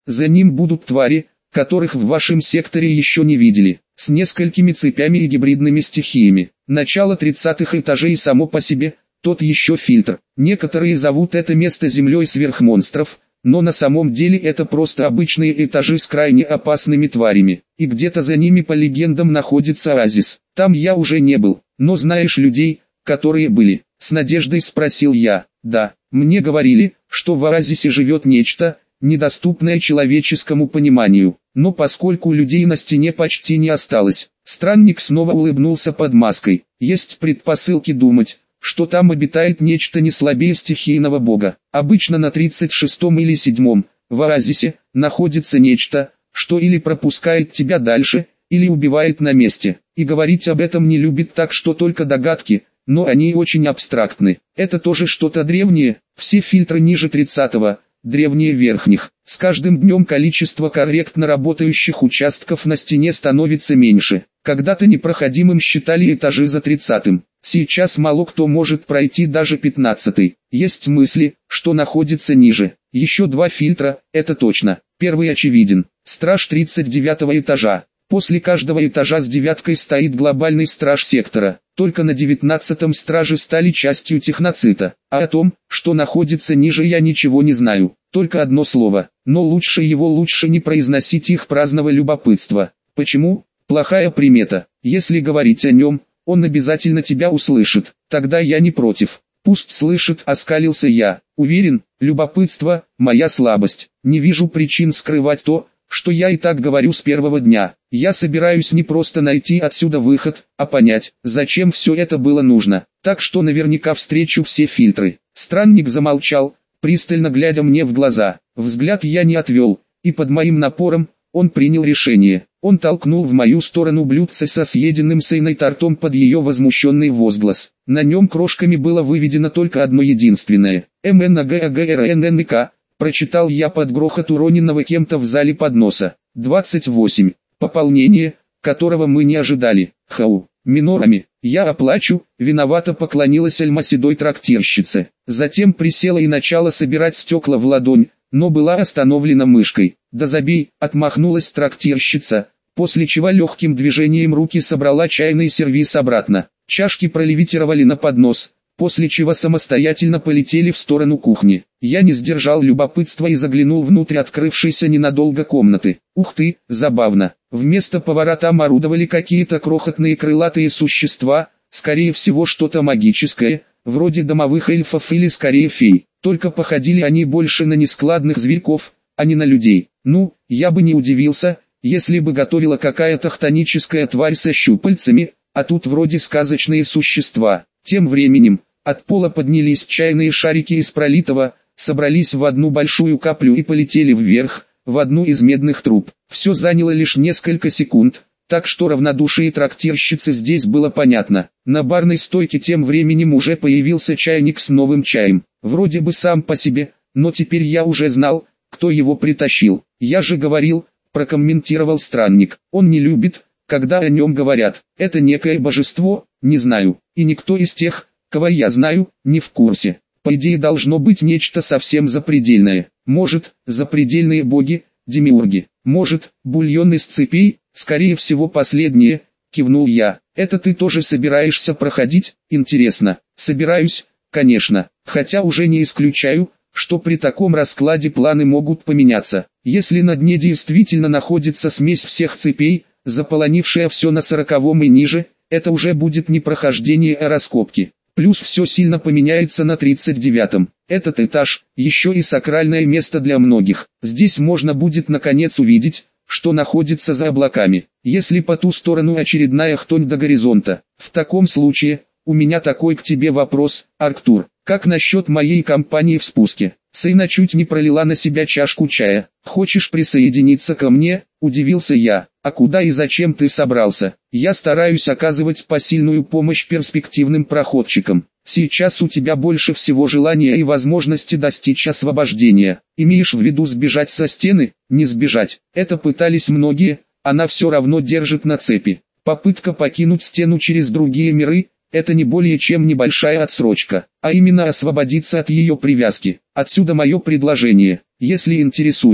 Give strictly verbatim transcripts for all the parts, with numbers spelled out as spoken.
За ним будут твари, которых в вашем секторе еще не видели, с несколькими цепями и гибридными стихиями. Начало тридцатых этажей само по себе, тот еще фильтр. Некоторые зовут это место землей сверхмонстров, но на самом деле это просто обычные этажи с крайне опасными тварями. И где-то за ними по легендам находится оазис. Там я уже не был, но знаешь людей, которые были? С надеждой спросил я. Да, мне говорили, что в оазисе живет нечто, недоступное человеческому пониманию. Но поскольку людей на стене почти не осталось, странник снова улыбнулся под маской. Есть предпосылки думать, что там обитает нечто не слабее стихийного бога. Обычно на тридцать шестом или седьмом, в оазисе, находится нечто, что или пропускает тебя дальше, или убивает на месте. И говорить об этом не любит, так что только догадки, но они очень абстрактны. Это тоже что-то древнее, все фильтры ниже тридцатого, древнее верхних. С каждым днем количество корректно работающих участков на стене становится меньше. Когда-то непроходимым считали этажи за тридцатым. Сейчас мало кто может пройти даже пятнадцатый. Есть мысли, что находится ниже. Еще два фильтра, это точно. Первый очевиден. Страж тридцать девятого этажа. После каждого этажа с девяткой стоит глобальный страж сектора. Только на девятнадцатом стражи стали частью техноцита. А о том, что находится ниже, я ничего не знаю. Только одно слово. Но лучше его лучше не произносить, их праздного любопытства. Почему? Плохая примета. Если говорить о нем, он обязательно тебя услышит. Тогда я не против. Пусть слышит, оскалился я. Уверен, любопытство – моя слабость. Не вижу причин скрывать то, что я и так говорю с первого дня. Я собираюсь не просто найти отсюда выход, а понять, зачем все это было нужно. Так что наверняка встречу все фильтры. Странник замолчал, пристально глядя мне в глаза. Взгляд я не отвел, и под моим напором он принял решение. Он толкнул в мою сторону блюдце со съеденным сыной тортом под ее возмущенный возглас. На нем крошками было выведено только одно единственное. эм эн а гэ а гэ эр эн эн ка, прочитал я под грохот уроненного кем-то в зале подноса. двадцать восемь. Пополнение, которого мы не ожидали. Хау. Минорами. Я оплачу, виновато поклонилась альмаседой трактирщице. Затем присела и начала собирать стекла в ладонь, но была остановлена мышкой. «Да забей», — отмахнулась трактирщица, после чего легким движением руки собрала чайный сервиз обратно. Чашки пролевитировали на поднос, после чего самостоятельно полетели в сторону кухни. Я не сдержал любопытства и заглянул внутрь открывшейся ненадолго комнаты. Ух ты, забавно. Вместо повара там орудовали какие-то крохотные крылатые существа, скорее всего что-то магическое, вроде домовых эльфов или скорее фей. Только походили они больше на нескладных зверьков, а не на людей. Ну, я бы не удивился, если бы готовила какая-то хтоническая тварь со щупальцами, а тут вроде сказочные существа. Тем временем, от пола поднялись чайные шарики из пролитого, собрались в одну большую каплю и полетели вверх, в одну из медных труб. Все заняло лишь несколько секунд, так что равнодушие трактирщицы здесь было понятно. На барной стойке тем временем уже появился чайник с новым чаем. Вроде бы сам по себе, но теперь я уже знал, кто его притащил. Я же говорил, прокомментировал странник. Он не любит, когда о нем говорят. Это некое божество, не знаю. И никто из тех, кого я знаю, не в курсе. По идее должно быть нечто совсем запредельное. Может, запредельные боги, демиурги. Может, бульон из цепей, скорее всего последнее, кивнул я. Это ты тоже собираешься проходить? Интересно. Собираюсь, конечно. Хотя уже не исключаю, что при таком раскладе планы могут поменяться. Если на дне действительно находится смесь всех цепей, заполонившая все на сороковом и ниже, это уже будет не прохождение, а раскопки. Плюс все сильно поменяется на тридцать девятом. Этот этаж – еще и сакральное место для многих. Здесь можно будет наконец увидеть, что находится за облаками. Если по ту сторону очередная хтонь до горизонта. В таком случае, у меня такой к тебе вопрос, Арктур. Как насчет моей компании в спуске? Сейна чуть не пролила на себя чашку чая. Хочешь присоединиться ко мне? Удивился я. А куда и зачем ты собрался? Я стараюсь оказывать посильную помощь перспективным проходчикам. Сейчас у тебя больше всего желания и возможности достичь освобождения. Имеешь в виду сбежать со стены? Не сбежать. Это пытались многие, она все равно держит на цепи. Попытка покинуть стену через другие миры – это не более чем небольшая отсрочка, а именно освободиться от ее привязки. Отсюда мое предложение. Если интересует,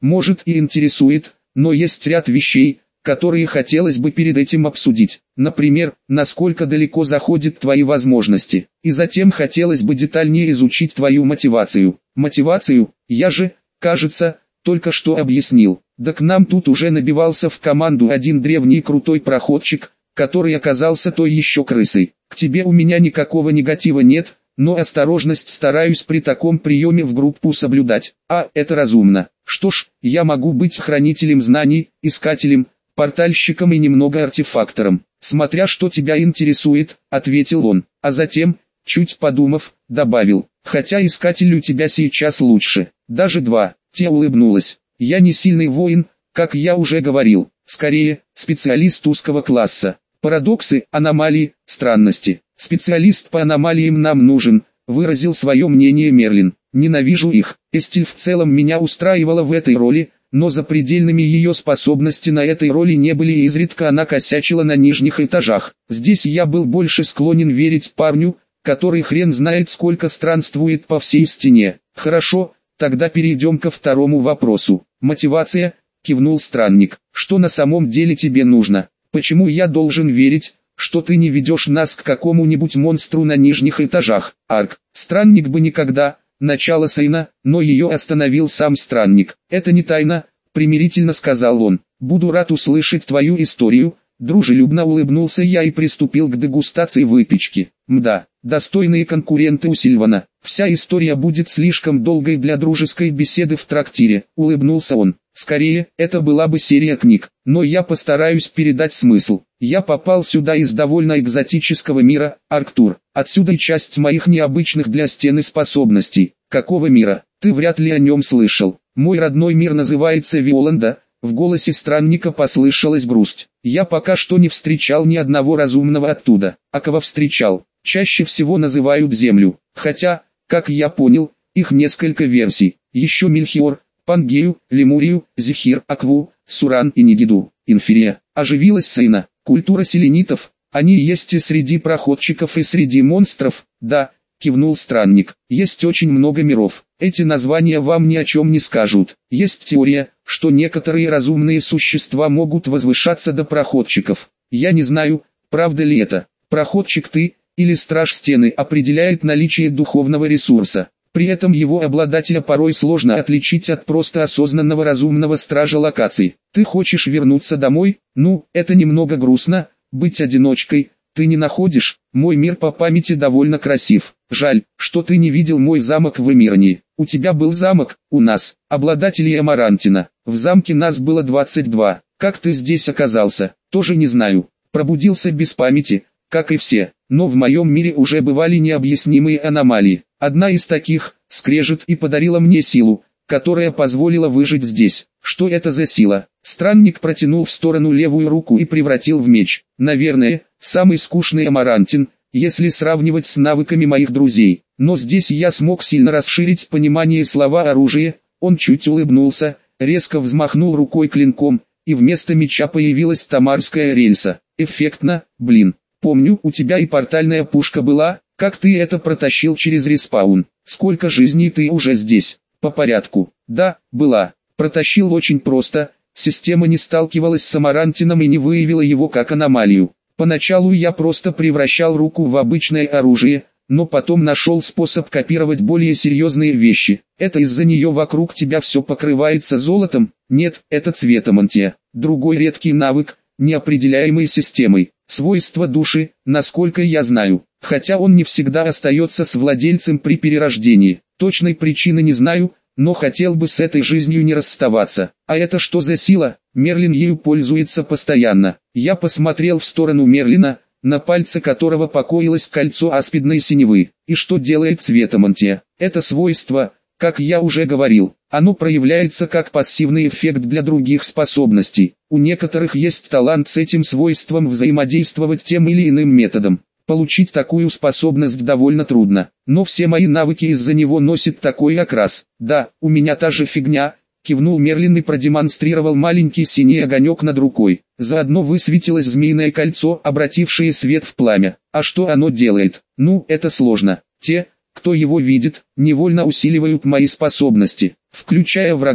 может и интересует, но есть ряд вещей, которые хотелось бы перед этим обсудить. Например, насколько далеко заходят твои возможности. И затем хотелось бы детальнее изучить твою мотивацию. Мотивацию, я же, кажется, только что объяснил. Да к нам тут уже набивался в команду один древний крутой проходчик, который оказался той еще крысой. К тебе у меня никакого негатива нет, но осторожность стараюсь при таком приеме в группу соблюдать. А, это разумно. Что ж, я могу быть хранителем знаний, искателем, портальщиком и немного артефактором. Смотря что тебя интересует, ответил он. А затем, чуть подумав, добавил. Хотя искатель у тебя сейчас лучше. Даже два. Те улыбнулась. Я не сильный воин, как я уже говорил. Скорее, специалист узкого класса. Парадоксы, аномалии, странности. Специалист по аномалиям нам нужен, выразил свое мнение Мерлин. Ненавижу их. Эстиль в целом меня устраивала в этой роли, но запредельными ее способности на этой роли не были и изредка она косячила на нижних этажах. Здесь я был больше склонен верить парню, который хрен знает сколько странствует по всей стене. Хорошо, тогда перейдем ко второму вопросу. Мотивация, кивнул странник. Что на самом деле тебе нужно? Почему я должен верить, что ты не ведешь нас к какому-нибудь монстру на нижних этажах? Арк, странник бы никогда... Начало Сейна, но ее остановил сам странник. «Это не тайна», — примирительно сказал он. «Буду рад услышать твою историю». Дружелюбно улыбнулся я и приступил к дегустации выпечки. Мда, достойные конкуренты у Сильвана. Вся история будет слишком долгой для дружеской беседы в трактире, улыбнулся он. Скорее, это была бы серия книг, но я постараюсь передать смысл. Я попал сюда из довольно экзотического мира, Арктур. Отсюда и часть моих необычных для стены способностей. Какого мира? Ты вряд ли о нем слышал. Мой родной мир называется Виоланда. В голосе странника послышалась грусть. Я пока что не встречал ни одного разумного оттуда. А кого встречал? Чаще всего называют Землю. Хотя, как я понял, их несколько версий. Еще Мельхиор, Пангею, Лемурию, Зефир, Акву, Суран и Нигиду. Инферия. Оживилась Сейна. Культура селенитов. Они есть и среди проходчиков, и среди монстров. Да, кивнул странник. Есть очень много миров. Эти названия вам ни о чем не скажут. Есть теория, что некоторые разумные существа могут возвышаться до проходчиков. Я не знаю, правда ли это. Проходчик ты, или страж стены определяет наличие духовного ресурса. При этом его обладателя порой сложно отличить от просто осознанного разумного стража локаций. Ты хочешь вернуться домой? Ну, это немного грустно, быть одиночкой. Ты не находишь? Мой мир по памяти довольно красив. Жаль, что ты не видел мой замок в Эмирнии. У тебя был замок, у нас, обладателей Амарантина. В замке нас было двадцать два. Как ты здесь оказался? Тоже не знаю. Пробудился без памяти, как и все. Но в моем мире уже бывали необъяснимые аномалии. Одна из таких, скрежет, и подарила мне силу, которая позволила выжить здесь. Что это за сила? Странник протянул в сторону левую руку и превратил в меч. Наверное, самый скучный амарантин, если сравнивать с навыками моих друзей. Но здесь я смог сильно расширить понимание слова оружие. Он чуть улыбнулся, резко взмахнул рукой клинком, и вместо меча появилась тамарская рельса. Эффектно, блин. Помню, у тебя и портальная пушка была. Как ты это протащил через респаун? Сколько жизней ты уже здесь? По порядку. Да, была. Протащил очень просто. Система не сталкивалась с амарантином и не выявила его как аномалию. Поначалу я просто превращал руку в обычное оружие, но потом нашел способ копировать более серьезные вещи. Это из-за нее вокруг тебя все покрывается золотом? Нет, это цветомантия. Другой редкий навык, неопределяемый системой. Свойства души, насколько я знаю. Хотя он не всегда остается с владельцем при перерождении. Точной причины не знаю, но хотел бы с этой жизнью не расставаться. А это что за сила? Мерлин ею пользуется постоянно. Я посмотрел в сторону Мерлина, на пальце которого покоилось кольцо аспидной синевы. И что делает цветомантия? Это свойство, как я уже говорил, оно проявляется как пассивный эффект для других способностей. У некоторых есть талант с этим свойством взаимодействовать тем или иным методом. Получить такую способность довольно трудно, но все мои навыки из-за него носят такой окрас. Да, у меня та же фигня, кивнул Мерлин и продемонстрировал маленький синий огонек над рукой. Заодно высветилось змеиное кольцо, обратившее свет в пламя. А что оно делает? Ну, это сложно. Те, кто его видит, невольно усиливают мои способности, включая врагов.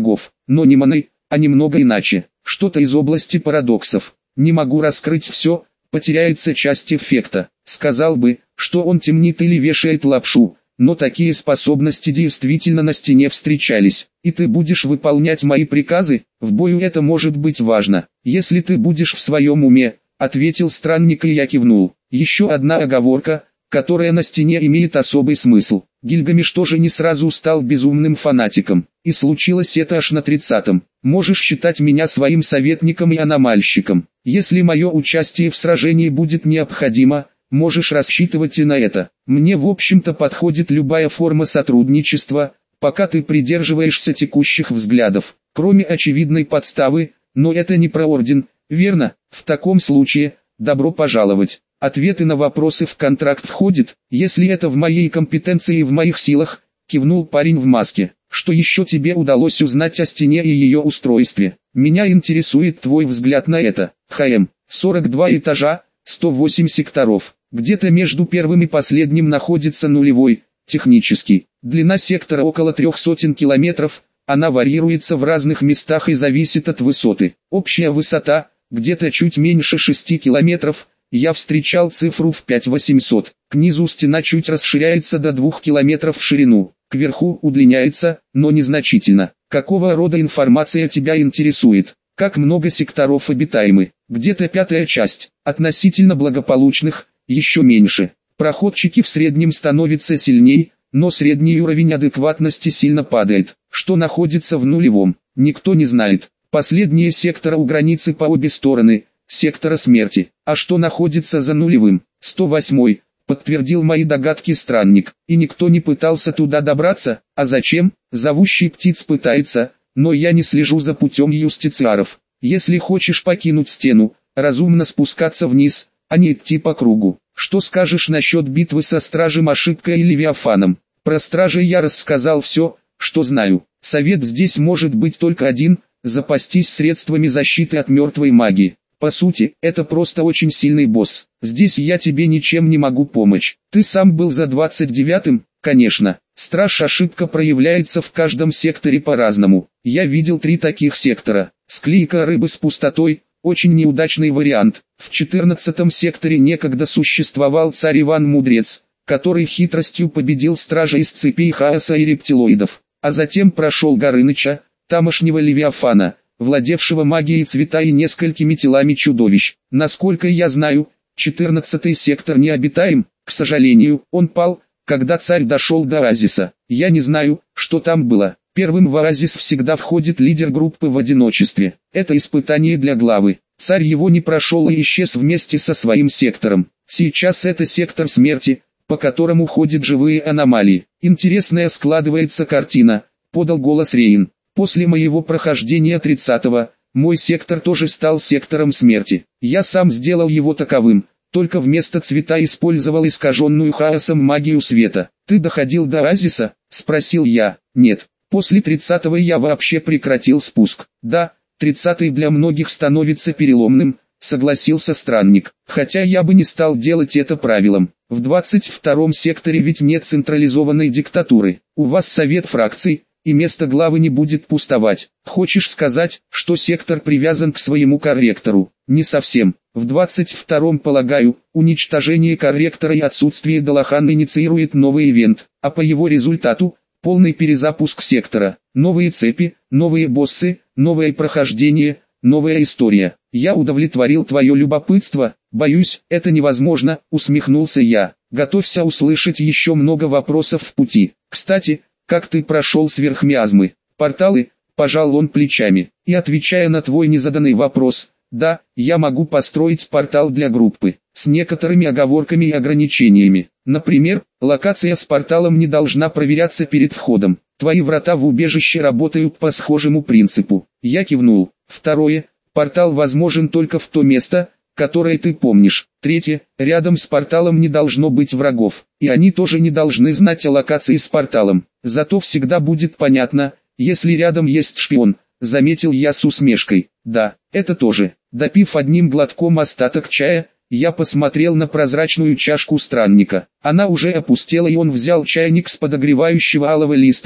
но не маной, а немного иначе. Что-то из области парадоксов. Не могу раскрыть все, потеряется часть эффекта. Сказал бы, что он темнит или вешает лапшу, но такие способности действительно на стене встречались. И ты будешь выполнять мои приказы, в бою это может быть важно. Если ты будешь в своем уме, ответил странник, и я кивнул. Еще одна оговорка, которая на стене имеет особый смысл. Гильгамеш тоже не сразу стал безумным фанатиком, и случилось это аж на тридцатом. Можешь считать меня своим советником и аномальщиком. Если мое участие в сражении будет необходимо, можешь рассчитывать и на это. Мне в общем-то подходит любая форма сотрудничества, пока ты придерживаешься текущих взглядов, кроме очевидной подставы, но это не про орден, верно? В таком случае, добро пожаловать. Ответы на вопросы в контракт входят, если это в моей компетенции и в моих силах, кивнул парень в маске. Что еще тебе удалось узнать о стене и ее устройстве? Меня интересует твой взгляд на это. ХМ, сорок два этажа, сто восемь секторов. Где-то между первым и последним находится нулевой, технический. Длина сектора около трех сотен километров, она варьируется в разных местах и зависит от высоты. Общая высота, где-то чуть меньше шести километров, я встречал цифру в пять тысяч восемьсот. К низу стена чуть расширяется до двух километров в ширину, кверху удлиняется, но незначительно. Какого рода информация тебя интересует? Как много секторов обитаемы? Где-то пятая часть, относительно благополучных, еще меньше. Проходчики в среднем становятся сильней, но средний уровень адекватности сильно падает. Что находится в нулевом, никто не знает. Последние секторы у границы по обе стороны, сектора смерти. А что находится за нулевым? сто восьмой, подтвердил мои догадки странник. И никто не пытался туда добраться, а зачем? Зовущий птиц пытается, но я не слежу за путем юстициаров. Если хочешь покинуть стену, разумно спускаться вниз, а не идти по кругу. Что скажешь насчет битвы со стражем Ошибкой и Левиафаном? Про стражей я рассказал все, что знаю. Совет здесь может быть только один: запастись средствами защиты от мертвой магии. По сути, это просто очень сильный босс. Здесь я тебе ничем не могу помочь. Ты сам был за двадцать девятым, конечно. Страж Ошибка проявляется в каждом секторе по-разному. Я видел три таких сектора. Склейка рыбы с пустотой, очень неудачный вариант. В четырнадцатом секторе некогда существовал царь Иван Мудрец, который хитростью победил стража из цепей хаоса и рептилоидов. А затем прошел Горыныча, тамошнего Левиафана, владевшего магией цвета и несколькими телами чудовищ. Насколько я знаю, четырнадцатый сектор не обитаем. К сожалению, он пал, когда царь дошел до оазиса. Я не знаю, что там было. Первым в оазис всегда входит лидер группы в одиночестве. Это испытание для главы. Царь его не прошел и исчез вместе со своим сектором. Сейчас это сектор смерти, по которому ходят живые аномалии. Интересная складывается картина, подал голос Рейн. После моего прохождения тридцатого, мой сектор тоже стал сектором смерти. Я сам сделал его таковым, только вместо цвета использовал искаженную хаосом магию света. Ты доходил до оазиса? Спросил я. Нет. После тридцатого я вообще прекратил спуск. Да, тридцатый для многих становится переломным, согласился странник. Хотя я бы не стал делать это правилом. В двадцать втором секторе ведь нет централизованной диктатуры. У вас совет фракций, и место главы не будет пустовать. Хочешь сказать, что сектор привязан к своему корректору? Не совсем. В двадцать втором, полагаю, уничтожение корректора и отсутствие Далахан инициирует новый ивент, а по его результату – полный перезапуск сектора, новые цепи, новые боссы, новое прохождение, новая история. Я удовлетворил твое любопытство, боюсь, это невозможно, усмехнулся я. Готовься услышать еще много вопросов в пути. Кстати, как ты прошел сверхмиазмы? Порталы? Пожал он плечами. И отвечая на твой незаданный вопрос, да, я могу построить портал для группы, с некоторыми оговорками и ограничениями. Например, локация с порталом не должна проверяться перед входом. Твои врата в убежище работают по схожему принципу. Я кивнул. Второе, портал возможен только в то место, которое ты помнишь. Третье, рядом с порталом не должно быть врагов, и они тоже не должны знать о локации с порталом. Зато всегда будет понятно, если рядом есть шпион, заметил я с усмешкой. Да, это тоже. Допив одним глотком остаток чая, я посмотрел на прозрачную чашку странника. Она уже опустела, и он взял чайник с подогревающего алого листа,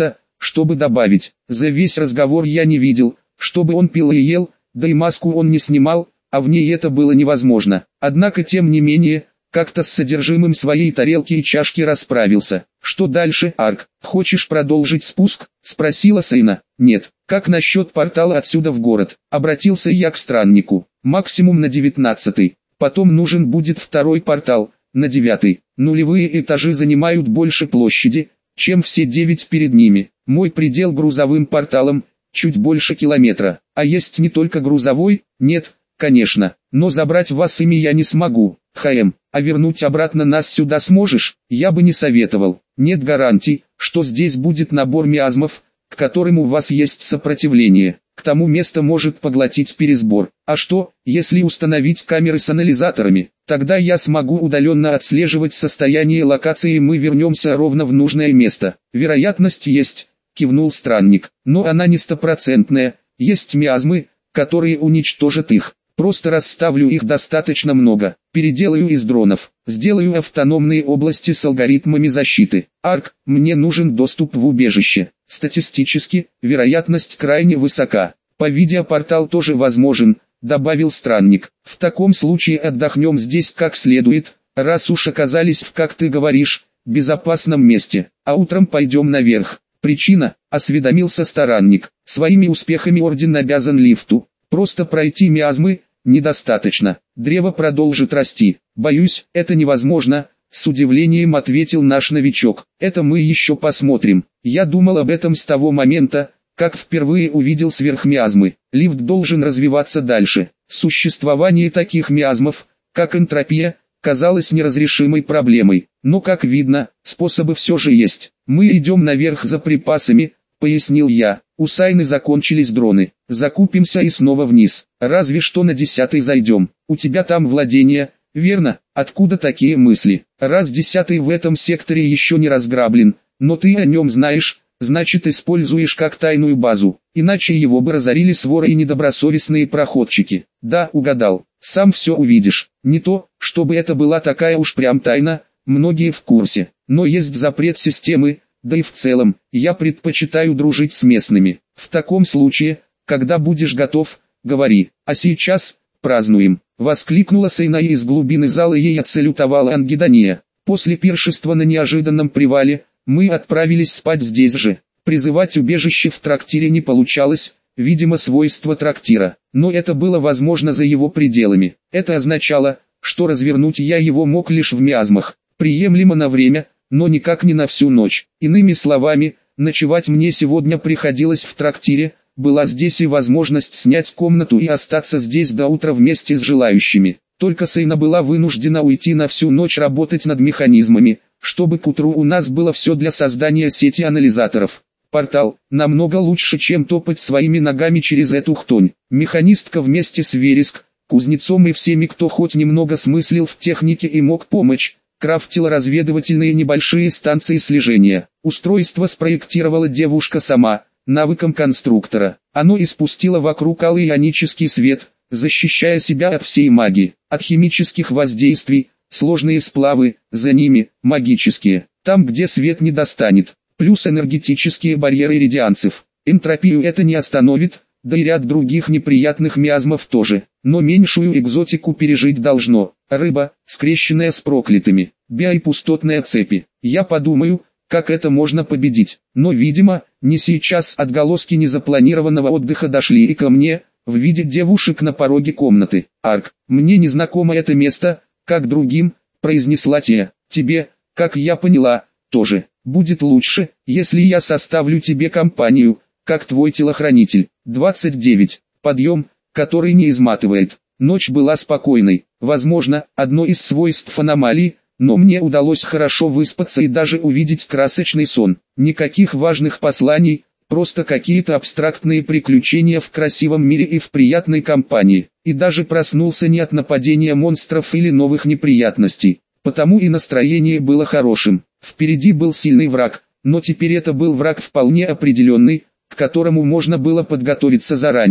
чтобы добавить. За весь разговор я не видел, чтобы он пил и ел, да и маску он не снимал, а в ней это было невозможно. Однако тем не менее, как-то с содержимым своей тарелки и чашки расправился. «Что дальше, Арк? Хочешь продолжить спуск?» – спросила Сейна. «Нет. Как насчет портала отсюда в город?» – обратился я к страннику. «Максимум на девятнадцатый. Потом нужен будет второй портал, на девятый. Нулевые этажи занимают больше площади, чем все девять перед ними. Мой предел грузовым порталом – чуть больше километра. А есть не только грузовой? Нет, конечно. Но забрать вас ими я не смогу. ХМ, а вернуть обратно нас сюда сможешь? Я бы не советовал. Нет гарантий, что здесь будет набор миазмов, к которым у вас есть сопротивление. К тому место может поглотить пересбор. А что, если установить камеры с анализаторами? Тогда я смогу удаленно отслеживать состояние локации и мы вернемся ровно в нужное место. Вероятность есть, кивнул странник, но она не стопроцентная. Есть миазмы, которые уничтожат их. Просто расставлю их достаточно много, переделаю из дронов, сделаю автономные области с алгоритмами защиты. Арк, мне нужен доступ в убежище. Статистически, вероятность крайне высока. По видеопортал тоже возможен, добавил странник. В таком случае отдохнем здесь как следует, раз уж оказались в, как ты говоришь, безопасном месте, а утром пойдем наверх. Причина, осведомился странник, своими успехами орден обязан лифту. Просто пройти миазмы недостаточно, древо продолжит расти. Боюсь, это невозможно, с удивлением ответил наш новичок. Это мы еще посмотрим. Я думал об этом с того момента, как впервые увидел сверхмиазмы. Лифт должен развиваться дальше. Существование таких миазмов, как энтропия, казалось неразрешимой проблемой. Но, как видно, способы все же есть. Мы идем наверх за припасами, пояснил я. У Сайны закончились дроны. Закупимся и снова вниз. Разве что на десятый зайдем. У тебя там владение, верно? Откуда такие мысли? Раз десятый в этом секторе еще не разграблен, но ты о нем знаешь, значит используешь как тайную базу. Иначе его бы разорили своры и недобросовестные проходчики. Да, угадал. Сам все увидишь. Не то, чтобы это была такая уж прям тайна, многие в курсе. Но есть запрет системы. Да и в целом, я предпочитаю дружить с местными. В таком случае, когда будешь готов, говори. А сейчас, празднуем. Воскликнула Сейна и из глубины зала ей отсалютовала Ангидония. После пиршества на неожиданном привале, мы отправились спать здесь же. Призывать убежище в трактире не получалось, видимо свойство трактира. Но это было возможно за его пределами. Это означало, что развернуть я его мог лишь в миазмах. Приемлемо на время, но никак не на всю ночь. Иными словами, ночевать мне сегодня приходилось в трактире, была здесь и возможность снять комнату и остаться здесь до утра вместе с желающими. Только Сейна была вынуждена уйти на всю ночь работать над механизмами, чтобы к утру у нас было все для создания сети анализаторов. Портал намного лучше, чем топать своими ногами через эту хтонь. Механистка вместе с Вереск, кузнецом и всеми, кто хоть немного смыслил в технике и мог помочь, крафтила разведывательные небольшие станции слежения. Устройство спроектировала девушка сама, навыком конструктора. Оно испустило вокруг алый ионический свет, защищая себя от всей магии, от химических воздействий, сложные сплавы, за ними, магические, там где свет не достанет, плюс энергетические барьеры радианцев. Энтропию это не остановит, да и ряд других неприятных миазмов тоже, но меньшую экзотику пережить должно. Рыба, скрещенная с проклятыми, био и пустотные цепи. Я подумаю, как это можно победить, но видимо, не сейчас. Отголоски незапланированного отдыха дошли и ко мне, в виде девушек на пороге комнаты. Арк, мне незнакомо это место, как другим, произнесла Тея. Тебе, как я поняла, тоже. Будет лучше, если я составлю тебе компанию, как твой телохранитель. двадцать девять. Подъем, который не изматывает. Ночь была спокойной. Возможно, одно из свойств аномалии, но мне удалось хорошо выспаться и даже увидеть красочный сон. Никаких важных посланий, просто какие-то абстрактные приключения в красивом мире и в приятной компании. И даже проснулся не от нападения монстров или новых неприятностей. Потому и настроение было хорошим. Впереди был сильный враг, но теперь это был враг вполне определенный, к которому можно было подготовиться заранее.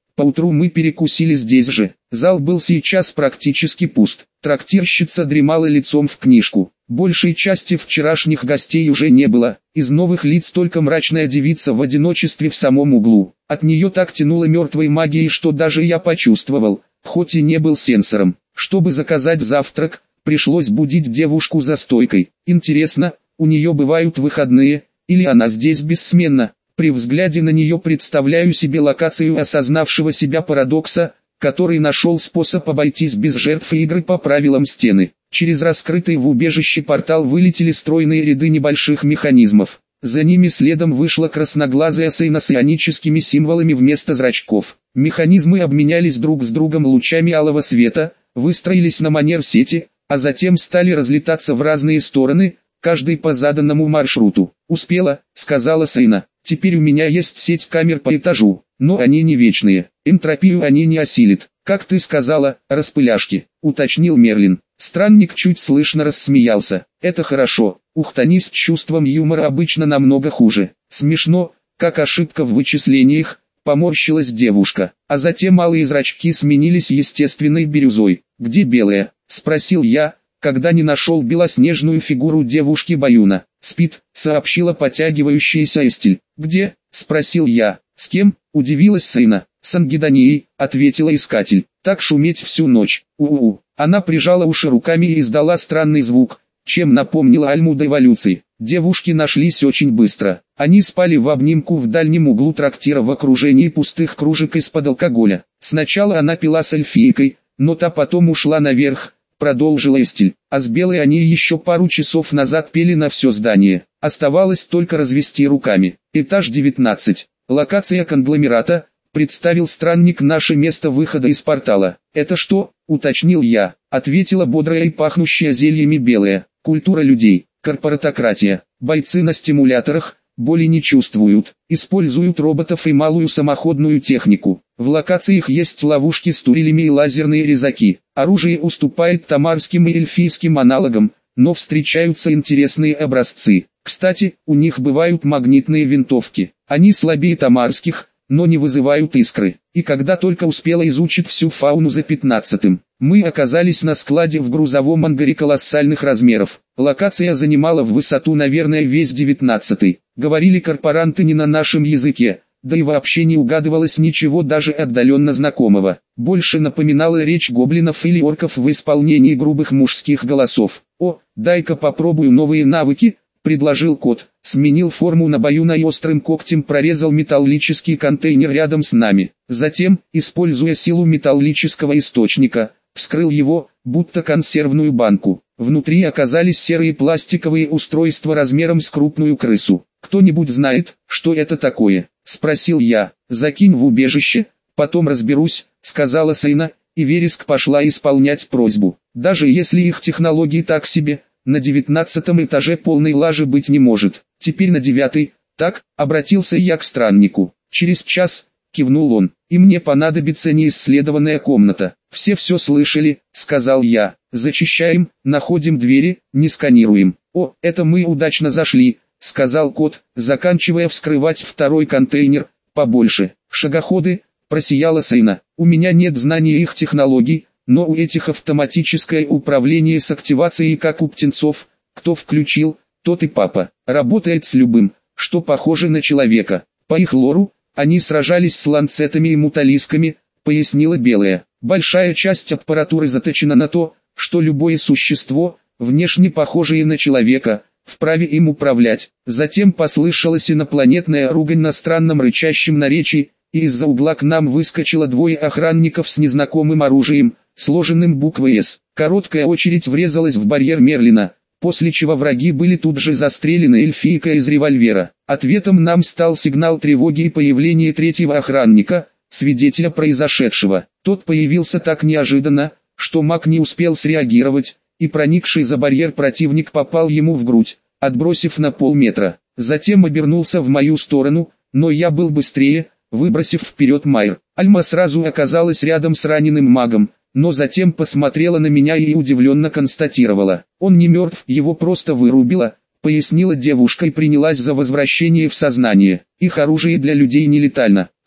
Поутру мы перекусили здесь же. Зал был сейчас практически пуст. Трактирщица дремала лицом в книжку. Большей части вчерашних гостей уже не было. Из новых лиц только мрачная девица в одиночестве в самом углу. От нее так тянуло мертвой магией, что даже я почувствовал, хоть и не был сенсором. Чтобы заказать завтрак, пришлось будить девушку за стойкой. Интересно, у нее бывают выходные, или она здесь бессменна? При взгляде на нее представляю себе локацию осознавшего себя парадокса, который нашел способ обойтись без жертв игры по правилам стены. Через раскрытый в убежище портал вылетели стройные ряды небольших механизмов. За ними следом вышла красноглазая Сейна с ионическими символами вместо зрачков. Механизмы обменялись друг с другом лучами алого света, выстроились на манер сети, а затем стали разлетаться в разные стороны, каждый по заданному маршруту. «Успела», — сказала Сейна. «Теперь у меня есть сеть камер по этажу, но они не вечные. Энтропию они не осилят. Как ты сказала, распыляшки», — уточнил Мерлин. Странник чуть слышно рассмеялся. «Это хорошо. Ухтани с чувством юмора обычно намного хуже. Смешно, как ошибка в вычислениях», — поморщилась девушка. А затем малые зрачки сменились естественной бирюзой. «Где белая?» — спросил я, когда не нашел белоснежную фигуру девушки Баюна. «Спит», — сообщила потягивающаяся Эстель. «Где?» — спросил я. «С кем?» — удивилась Сейна. «С Ангидонией», — ответила искатель. «Так шуметь всю ночь. У-у-у». Она прижала уши руками и издала странный звук, чем напомнила Альму до эволюции. Девушки нашлись очень быстро. Они спали в обнимку в дальнем углу трактира в окружении пустых кружек из-под алкоголя. Сначала она пила с эльфийкой, но та потом ушла наверх, продолжила Эстель. А с Белой они еще пару часов назад пели на все здание. Оставалось только развести руками. Этаж девятнадцать. Локация конгломерата. Представил странник наше место выхода из портала. «Это что?» — уточнил я. Ответила бодрая и пахнущая зельями белая. «Культура людей, корпоратократия, бойцы на стимуляторах, боли не чувствуют, используют роботов и малую самоходную технику. В локациях есть ловушки с турелями и лазерные резаки. Оружие уступает тамарским и эльфийским аналогам, но встречаются интересные образцы. Кстати, у них бывают магнитные винтовки. Они слабее тамарских, но не вызывают искры. И когда только успела изучить всю фауну за пятнадцатым, мы оказались на складе в грузовом ангаре колоссальных размеров. Локация занимала в высоту, наверное, весь девятнадцатый. Говорили корпоранты не на нашем языке, да и вообще не угадывалось ничего даже отдаленно знакомого. Больше напоминала речь гоблинов или орков в исполнении грубых мужских голосов. «О, дай-ка попробую новые навыки», — предложил кот, сменил форму на Баюна и острым когтем прорезал металлический контейнер рядом с нами. Затем, используя силу металлического источника, вскрыл его, будто консервную банку. Внутри оказались серые пластиковые устройства размером с крупную крысу. «Кто-нибудь знает, что это такое?» — спросил я. «Закинь в убежище, потом разберусь», — сказала Сейна, и Вереск пошла исполнять просьбу. Даже если их технологии так себе, на девятнадцатом этаже полной лажи быть не может. Теперь на девятый, так, обратился я к страннику. «Через час», — кивнул он, — «и мне понадобится неисследованная комната». «Все все слышали», — сказал я. «Зачищаем, находим двери, не сканируем». «О, это мы удачно зашли», — сказал кот, заканчивая вскрывать второй контейнер, побольше. «Шагоходы», — просияла Сейна. «У меня нет знаний их технологий, но у этих автоматическое управление с активацией как у птенцов, кто включил, тот и папа, работает с любым, что похоже на человека. По их лору, они сражались с ланцетами и муталисками», — пояснила Белая. «Большая часть аппаратуры заточена на то, что любое существо, внешне похожее на человека, вправе им управлять». Затем послышалась инопланетная ругань на странном рычащем наречии, и из-за угла к нам выскочило двое охранников с незнакомым оружием, сложенным буквой «С». Короткая очередь врезалась в барьер Мерлина, после чего враги были тут же застрелены эльфийкой из револьвера. Ответом нам стал сигнал тревоги и появление третьего охранника, свидетеля произошедшего. Тот появился так неожиданно, что маг не успел среагировать, и проникший за барьер противник попал ему в грудь, отбросив на полметра. Затем обернулся в мою сторону, но я был быстрее, выбросив вперед Майр. Альма сразу оказалась рядом с раненым магом, но затем посмотрела на меня и удивленно констатировала: «Он не мертв, его просто вырубило», — пояснила девушка и принялась за возвращение в сознание. «Их оружие для людей не летально.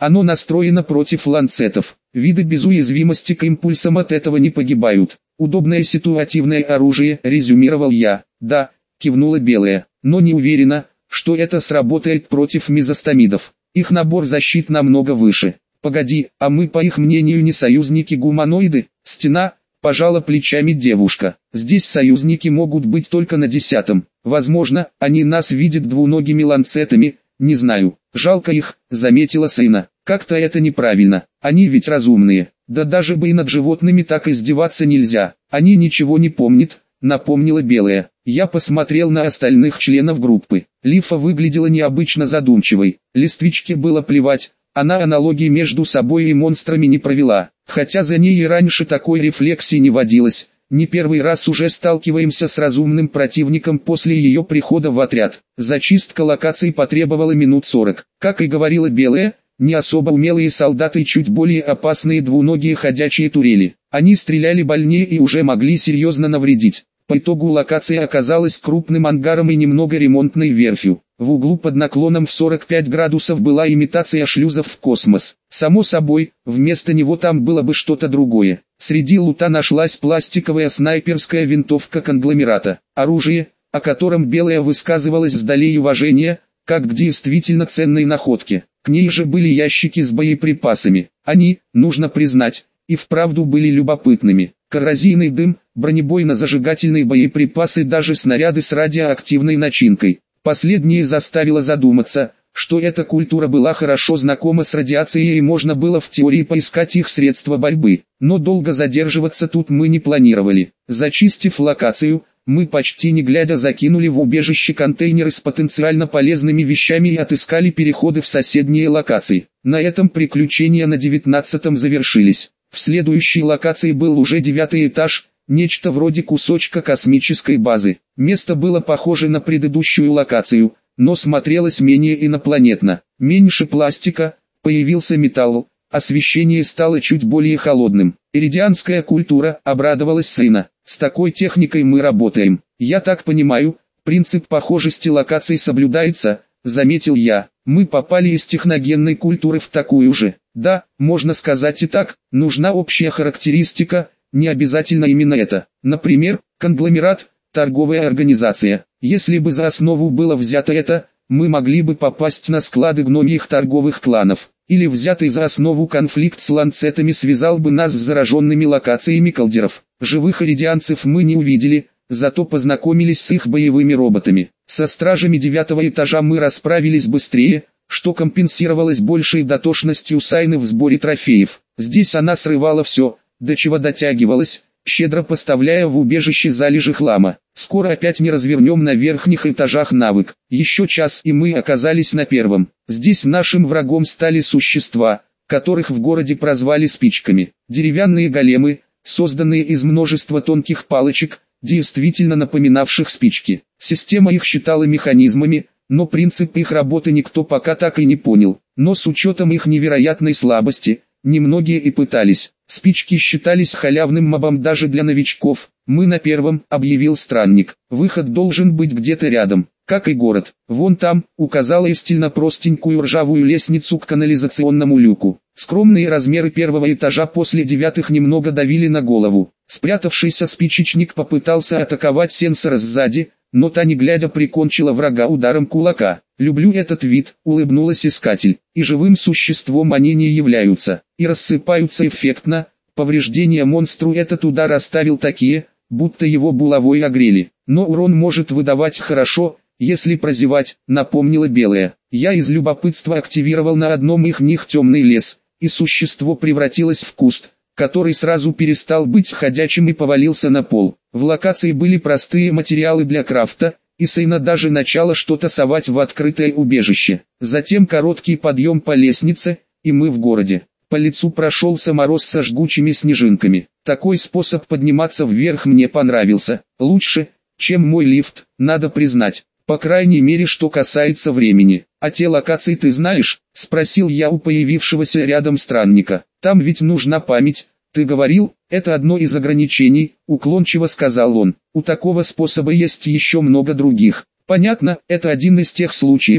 Оно настроено против ланцетов. Виды без уязвимости к импульсам от этого не погибают. Удобное ситуативное оружие, резюмировал я. Да, кивнула Белая, но не уверена, что это сработает против мезостомидов. Их набор защит намного выше. Погоди, а мы по их мнению не союзники-гуманоиды? Стена, пожала плечами девушка. Здесь союзники могут быть только на десятом. Возможно, они нас видят двуногими ланцетами, не знаю. Жалко их, заметила Сейна. Как-то это неправильно. Они ведь разумные. Да даже бы и над животными так издеваться нельзя. Они ничего не помнят, напомнила Белая. Я посмотрел на остальных членов группы. Лифа выглядела необычно задумчивой. Листвичке было плевать. Она аналогии между собой и монстрами не провела, хотя за ней и раньше такой рефлексии не водилось. Не первый раз уже сталкиваемся с разумным противником после ее прихода в отряд. Зачистка локаций потребовала минут сорок. Как и говорила Белая, не особо умелые солдаты и чуть более опасные двуногие ходячие турели. Они стреляли больнее и уже могли серьезно навредить. По итогу локация оказалась крупным ангаром и немного ремонтной верфью. В углу под наклоном в сорок пять градусов была имитация шлюзов в космос. Само собой, вместо него там было бы что-то другое. Среди лута нашлась пластиковая снайперская винтовка конгломерата. Оружие, о котором Белая высказывалась с долей уважения, как к действительно ценной находке. К ней же были ящики с боеприпасами. Они, нужно признать, и вправду были любопытными. Коррозийный дым, бронебойно-зажигательные боеприпасы, даже снаряды с радиоактивной начинкой. Последнее заставило задуматься, что эта культура была хорошо знакома с радиацией и можно было в теории поискать их средства борьбы. Но долго задерживаться тут мы не планировали. Зачистив локацию, мы почти не глядя закинули в убежище контейнеры с потенциально полезными вещами и отыскали переходы в соседние локации. На этом приключения на девятнадцатом завершились. В следующей локации был уже девятый этаж, нечто вроде кусочка космической базы. Место было похоже на предыдущую локацию, но смотрелось менее инопланетно. Меньше пластика, появился металл, освещение стало чуть более холодным. Иридианская культура, обрадовалась Сейна. С такой техникой мы работаем. Я так понимаю, принцип похожести локаций соблюдается, заметил я. Мы попали из техногенной культуры в такую же. Да, можно сказать и так, нужна общая характеристика, не обязательно именно это. Например, конгломерат, торговая организация. Если бы за основу было взято это, мы могли бы попасть на склады гномьих торговых кланов. Или взятый за основу конфликт с ланцетами связал бы нас с зараженными локациями колдеров. Живых иридианцев мы не увидели, зато познакомились с их боевыми роботами. Со стражами девятого этажа мы расправились быстрее, что компенсировалось большей дотошностью Сайны в сборе трофеев. Здесь она срывала все, до чего дотягивалась, щедро поставляя в убежище залежи хлама. Скоро опять не развернем на верхних этажах навык. Еще час и мы оказались на первом. Здесь нашим врагом стали существа, которых в городе прозвали спичками. Деревянные големы, созданные из множества тонких палочек, действительно напоминавших спички. Система их считала механизмами, но принцип их работы никто пока так и не понял. Но с учетом их невероятной слабости, немногие и пытались. Спички считались халявным мобом даже для новичков. Мы на первом, объявил странник. Выход должен быть где-то рядом, как и город. Вон там, указала Эстиль простенькую ржавую лестницу к канализационному люку. Скромные размеры первого этажа после девятых немного давили на голову. Спрятавшийся спичечник попытался атаковать сенсора сзади, но та не глядя прикончила врага ударом кулака. «Люблю этот вид», — улыбнулась искатель. «И живым существом они не являются, и рассыпаются эффектно. Повреждения монстру этот удар оставил такие, будто его булавой огрели. Но урон может выдавать хорошо, если прозевать», — напомнила Белая. Я из любопытства активировал на одном их них темный лес, и существо превратилось в куст, который сразу перестал быть ходячим и повалился на пол. В локации были простые материалы для крафта, и Сейна даже начала что-то совать в открытое убежище. Затем короткий подъем по лестнице, и мы в городе. По лицу прошелся мороз со жгучими снежинками. Такой способ подниматься вверх мне понравился. Лучше, чем мой лифт, надо признать. По крайней мере, что касается времени. «А те локации ты знаешь?» – спросил я у появившегося рядом странника. «Там ведь нужна память, ты говорил, это одно из ограничений», – уклончиво сказал он. «У такого способа есть еще много других. Понятно, это один из тех случаев,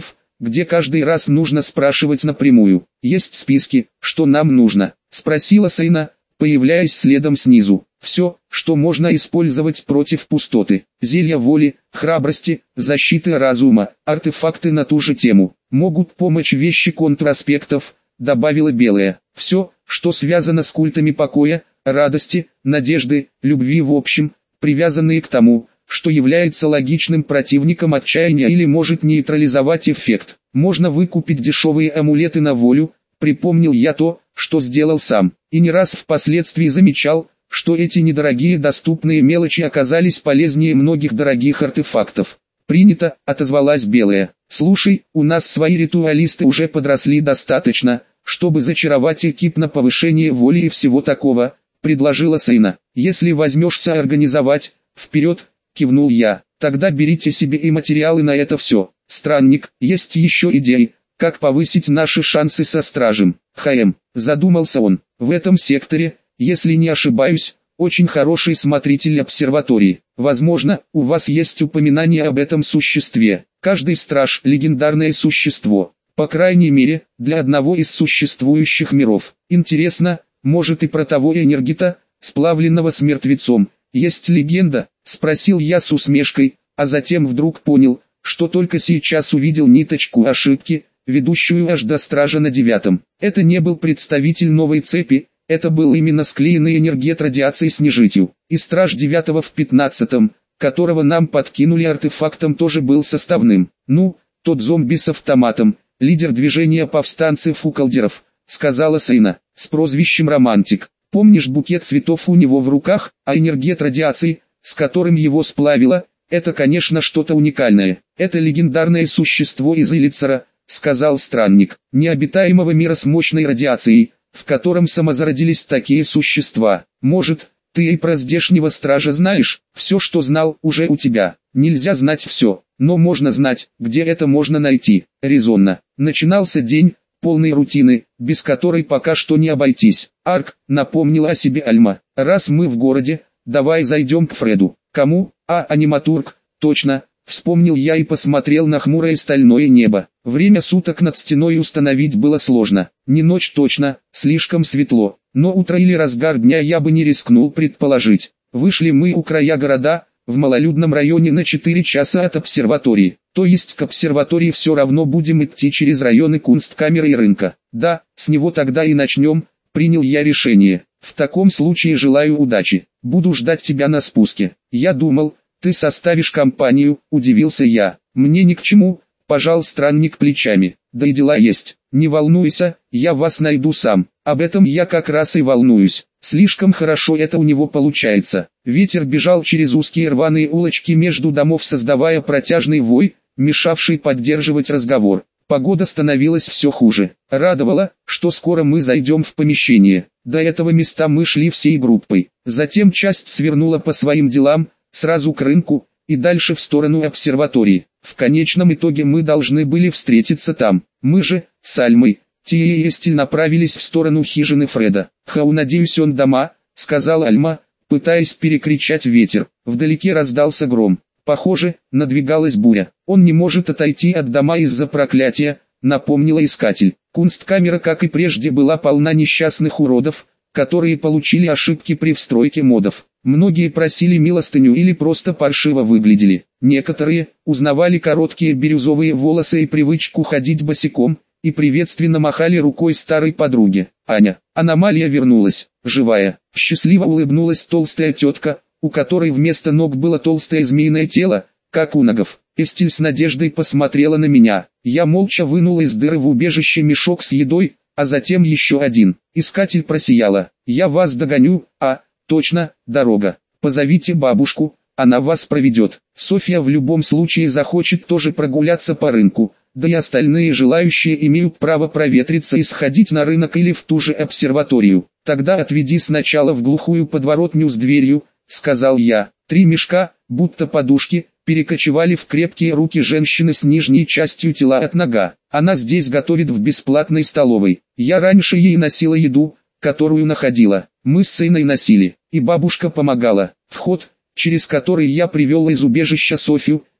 где каждый раз нужно спрашивать напрямую. Есть списки, что нам нужно? Спросила Сейна, появляясь следом снизу. Все, что можно использовать против пустоты. Зелья воли, храбрости, защиты разума, артефакты на ту же тему. Могут помочь вещи контраспектов, добавила Белая. Все, что связано с культами покоя, радости, надежды, любви в общем, привязанные к тому, что является логичным противником отчаяния или может нейтрализовать эффект. Можно выкупить дешевые амулеты на волю, припомнил я то, что сделал сам, и не раз впоследствии замечал, что эти недорогие доступные мелочи оказались полезнее многих дорогих артефактов. «Принято», — отозвалась Белая. «Слушай, у нас свои ритуалисты уже подросли достаточно, чтобы зачаровать экип на повышение воли и всего такого», — предложила Сейна. «Если возьмешься организовать, вперед», — кивнул я. «Тогда берите себе и материалы на это все. Странник, есть еще идеи, как повысить наши шансы со стражем». «Хм», — задумался он, — «в этом секторе, если не ошибаюсь, очень хороший смотритель обсерватории. Возможно, у вас есть упоминание об этом существе. Каждый страж – легендарное существо. По крайней мере, для одного из существующих миров. Интересно, может и про того энергита, сплавленного с мертвецом. Есть легенда?» – спросил я с усмешкой, а затем вдруг понял, что только сейчас увидел ниточку ошибки, ведущую аж до стража на девятом. Это не был представитель новой цепи, это был именно склеенный энергет радиации с нежитью. И страж девятого в пятнадцатом, которого нам подкинули артефактом, тоже был составным. Ну, тот зомби с автоматом, лидер движения повстанцев-уколдеров, сказала Сейна, с прозвищем Романтик. Помнишь букет цветов у него в руках, а энергет радиации, с которым его сплавило, это, конечно, что-то уникальное. Это легендарное существо из Элицера, сказал странник, необитаемого мира с мощной радиацией, в котором самозародились такие существа. Может, ты и про здешнего стража знаешь? Все, что знал, уже у тебя. Нельзя знать все, но можно знать, где это можно найти. Резонно. Начинался день, полный рутины, без которой пока что не обойтись. Арк, напомнила о себе Альма. Раз мы в городе, давай зайдем к Фреду. Кому? А, аниматург, точно. Вспомнил я и посмотрел на хмурое стальное небо. Время суток над стеной установить было сложно. Не ночь точно, слишком светло. Но утро или разгар дня я бы не рискнул предположить. Вышли мы у края города, в малолюдном районе на четыре часа от обсерватории. То есть к обсерватории все равно будем идти через районы Кунсткамеры и рынка. Да, с него тогда и начнем, принял я решение. В таком случае желаю удачи. Буду ждать тебя на спуске. Я думал, ты составишь компанию, удивился я. Мне ни к чему, пожал странник плечами. Да и дела есть. Не волнуйся, я вас найду сам. Об этом я как раз и волнуюсь. Слишком хорошо это у него получается. Ветер бежал через узкие рваные улочки между домов, создавая протяжный вой, мешавший поддерживать разговор. Погода становилась все хуже. Радовало, что скоро мы зайдем в помещение. До этого места мы шли всей группой. Затем часть свернула по своим делам, сразу к рынку, и дальше в сторону обсерватории. В конечном итоге мы должны были встретиться там. Мы же, с Альмой, Тия и Эстель направились в сторону хижины Фреда. «Хау, надеюсь, он дома», — сказала Альма, пытаясь перекричать ветер. Вдалеке раздался гром. Похоже, надвигалась буря. «Он не может отойти от дома из-за проклятия», — напомнила искатель. Кунсткамера, как и прежде, была полна несчастных уродов, которые получили ошибки при встройке модов. Многие просили милостыню или просто паршиво выглядели. Некоторые узнавали короткие бирюзовые волосы и привычку ходить босиком, и приветственно махали рукой старой подруге. «Аня, аномалия вернулась, живая!» Счастливо улыбнулась толстая тетка, у которой вместо ног было толстое змеиное тело, как у нагов. Эстель с надеждой посмотрела на меня. Я молча вынул из дыры в убежище мешок с едой, а затем еще один. Искатель просияла. «Я вас догоню, а, точно, дорога. Позовите бабушку, она вас проведет. Софья в любом случае захочет тоже прогуляться по рынку, да и остальные желающие имеют право проветриться и сходить на рынок или в ту же обсерваторию. Тогда отведи сначала в глухую подворотню с дверью», — сказал я. Три мешка, будто подушки, перекочевали в крепкие руки женщины с нижней частью тела от нога. Она здесь готовит в бесплатной столовой. Я раньше ей носила еду, которую находила. Мы с сыном носили, и бабушка помогала. Вход, через который я привел из убежища Софью,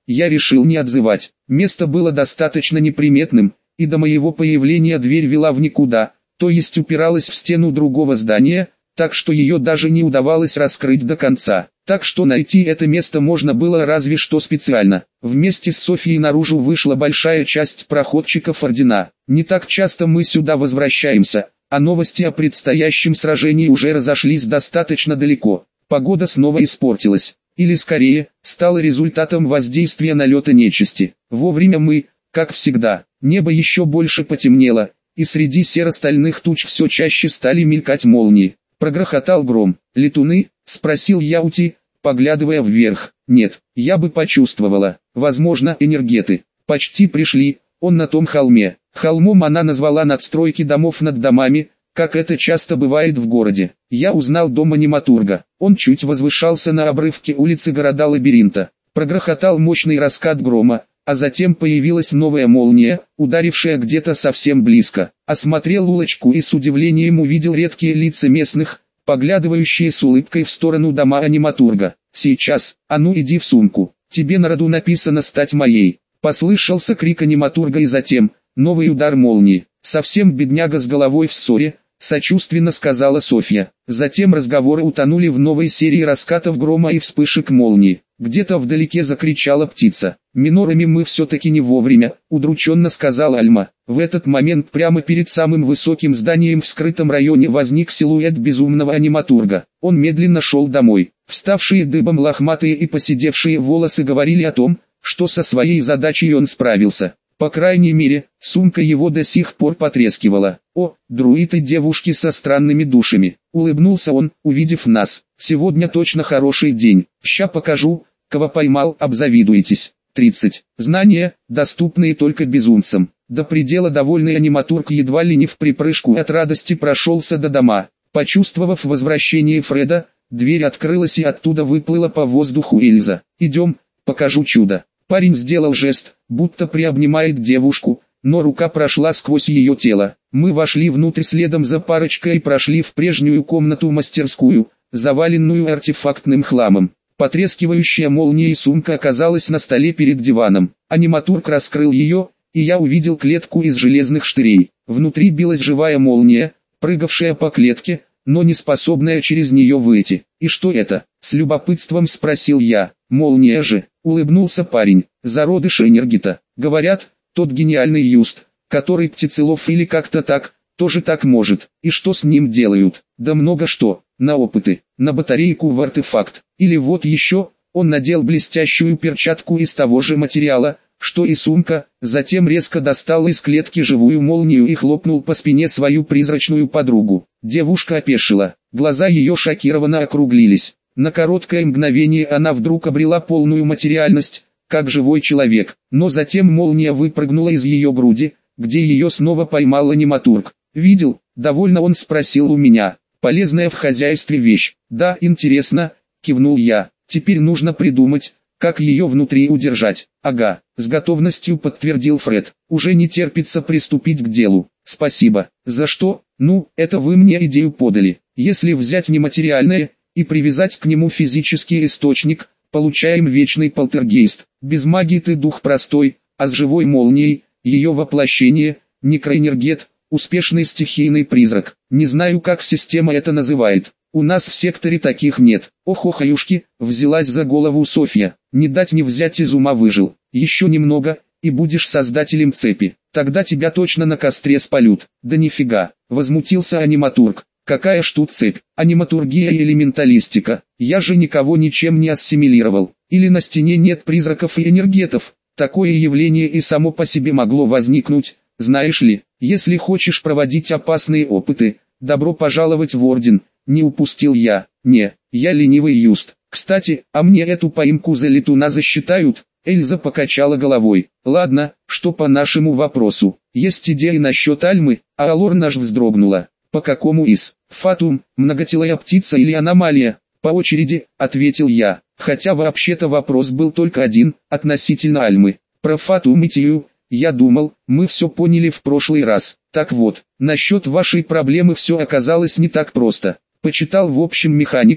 я решил не отзывать. Место было достаточно неприметным, и до моего появления дверь вела в никуда, то есть упиралась в стену другого здания, так что ее даже не удавалось раскрыть до конца. Так что найти это место можно было разве что специально. Вместе с Софьей наружу вышла большая часть проходчиков ордена. Не так часто мы сюда возвращаемся, а новости о предстоящем сражении уже разошлись достаточно далеко. Погода снова испортилась, или скорее, стала результатом воздействия налета нечисти. Вовремя мы, как всегда, небо еще больше потемнело, и среди серо-стальных туч все чаще стали мелькать молнии. Прогрохотал гром. «Летуны?» — спросил я Ути, поглядывая вверх. «Нет, я бы почувствовала. Возможно, энергеты. Почти пришли, он на том холме». Холмом она назвала надстройки домов над домами, как это часто бывает в городе. Я узнал дом аниматурга. Он чуть возвышался на обрывке улицы города-лабиринта. Прогрохотал мощный раскат грома, а затем появилась новая молния, ударившая где-то совсем близко. Осмотрел улочку и с удивлением увидел редкие лица местных, поглядывающие с улыбкой в сторону дома аниматурга. «Сейчас, а ну иди в сумку, тебе на роду написано стать моей». Послышался крик аниматурга и затем, новый удар молнии. «Совсем бедняга с головой в ссоре», сочувственно сказала Софья. Затем разговоры утонули в новой серии раскатов грома и вспышек молнии. Где-то вдалеке закричала птица. «Минорами мы все-таки не вовремя», удрученно сказала Альма. В этот момент прямо перед самым высоким зданием в скрытом районе возник силуэт безумного аниматурга. Он медленно шел домой. Вставшие дыбом лохматые и поседевшие волосы говорили о том, что со своей задачей он справился. По крайней мере, сумка его до сих пор потрескивала. «О, друиды девушки со странными душами!» Улыбнулся он, увидев нас. «Сегодня точно хороший день. Ща покажу, кого поймал, обзавидуетесь». тридцать. Знания, доступные только безумцам. До предела довольный аниматург едва ли не в припрыжку от радости прошелся до дома. Почувствовав возвращение Фреда, дверь открылась и оттуда выплыла по воздуху Эльза. «Идем, покажу чудо». Парень сделал жест, будто приобнимает девушку, но рука прошла сквозь ее тело. Мы вошли внутрь следом за парочкой и прошли в прежнюю комнату-мастерскую, заваленную артефактным хламом. Потрескивающая молнией сумка оказалась на столе перед диваном. Аниматург раскрыл ее, и я увидел клетку из железных штырей. Внутри билась живая молния, прыгавшая по клетке, но не способная через нее выйти. «И что это?» — с любопытством спросил я. «Молния же», — улыбнулся парень, — «зародыш энергита. Говорят, тот гениальный Юст, который птицелов или как-то так, тоже так может. И что с ним делают? Да много что, на опыты, на батарейку в артефакт. Или вот еще, он надел блестящую перчатку из того же материала, что и сумка, затем резко достал из клетки живую молнию и хлопнул по спине свою призрачную подругу. Девушка опешила, глаза ее шокированно округлились. На короткое мгновение она вдруг обрела полную материальность, как живой человек, но затем молния выпрыгнула из ее груди, где ее снова поймал аниматург. «Видел?» — довольно он спросил у меня. «Полезная в хозяйстве вещь». «Да, интересно», — кивнул я. «Теперь нужно придумать, как ее внутри удержать». «Ага», — с готовностью подтвердил Фред. «Уже не терпится приступить к делу». «Спасибо». «За что?» «Ну, это вы мне идею подали. Если взять нематериальное и привязать к нему физический источник, получаем вечный полтергейст. Без магии ты дух простой, а с живой молнией, ее воплощение, некроэнергет, успешный стихийный призрак. Не знаю, как система это называет. У нас в секторе таких нет». «Ох-охаюшки», — взялась за голову Софья. «Не дать не взять, из ума выжил. Еще немного, и будешь создателем цепи. Тогда тебя точно на костре спалют». «Да нифига», — возмутился аниматург. «Какая ж тут цепь? Аниматургия и элементалистика. Я же никого ничем не ассимилировал. Или на стене нет призраков и энергетов. Такое явление и само по себе могло возникнуть. Знаешь ли, если хочешь проводить опасные опыты, добро пожаловать в орден». Не упустил я. «Не, я ленивый Юст. Кстати, а мне эту поимку за летуна засчитают?» Эльза покачала головой. «Ладно, что по нашему вопросу? Есть идеи насчет Альмы?» А Алор наш вздрогнула. «По какому из? Фатум, многотелая птица или аномалия?» «По очереди», — ответил я. Хотя вообще-то вопрос был только один, относительно Альмы. Про Фатум и Тию, я думал, мы все поняли в прошлый раз. Так вот, насчет вашей проблемы все оказалось не так просто. Почитал в общем механику,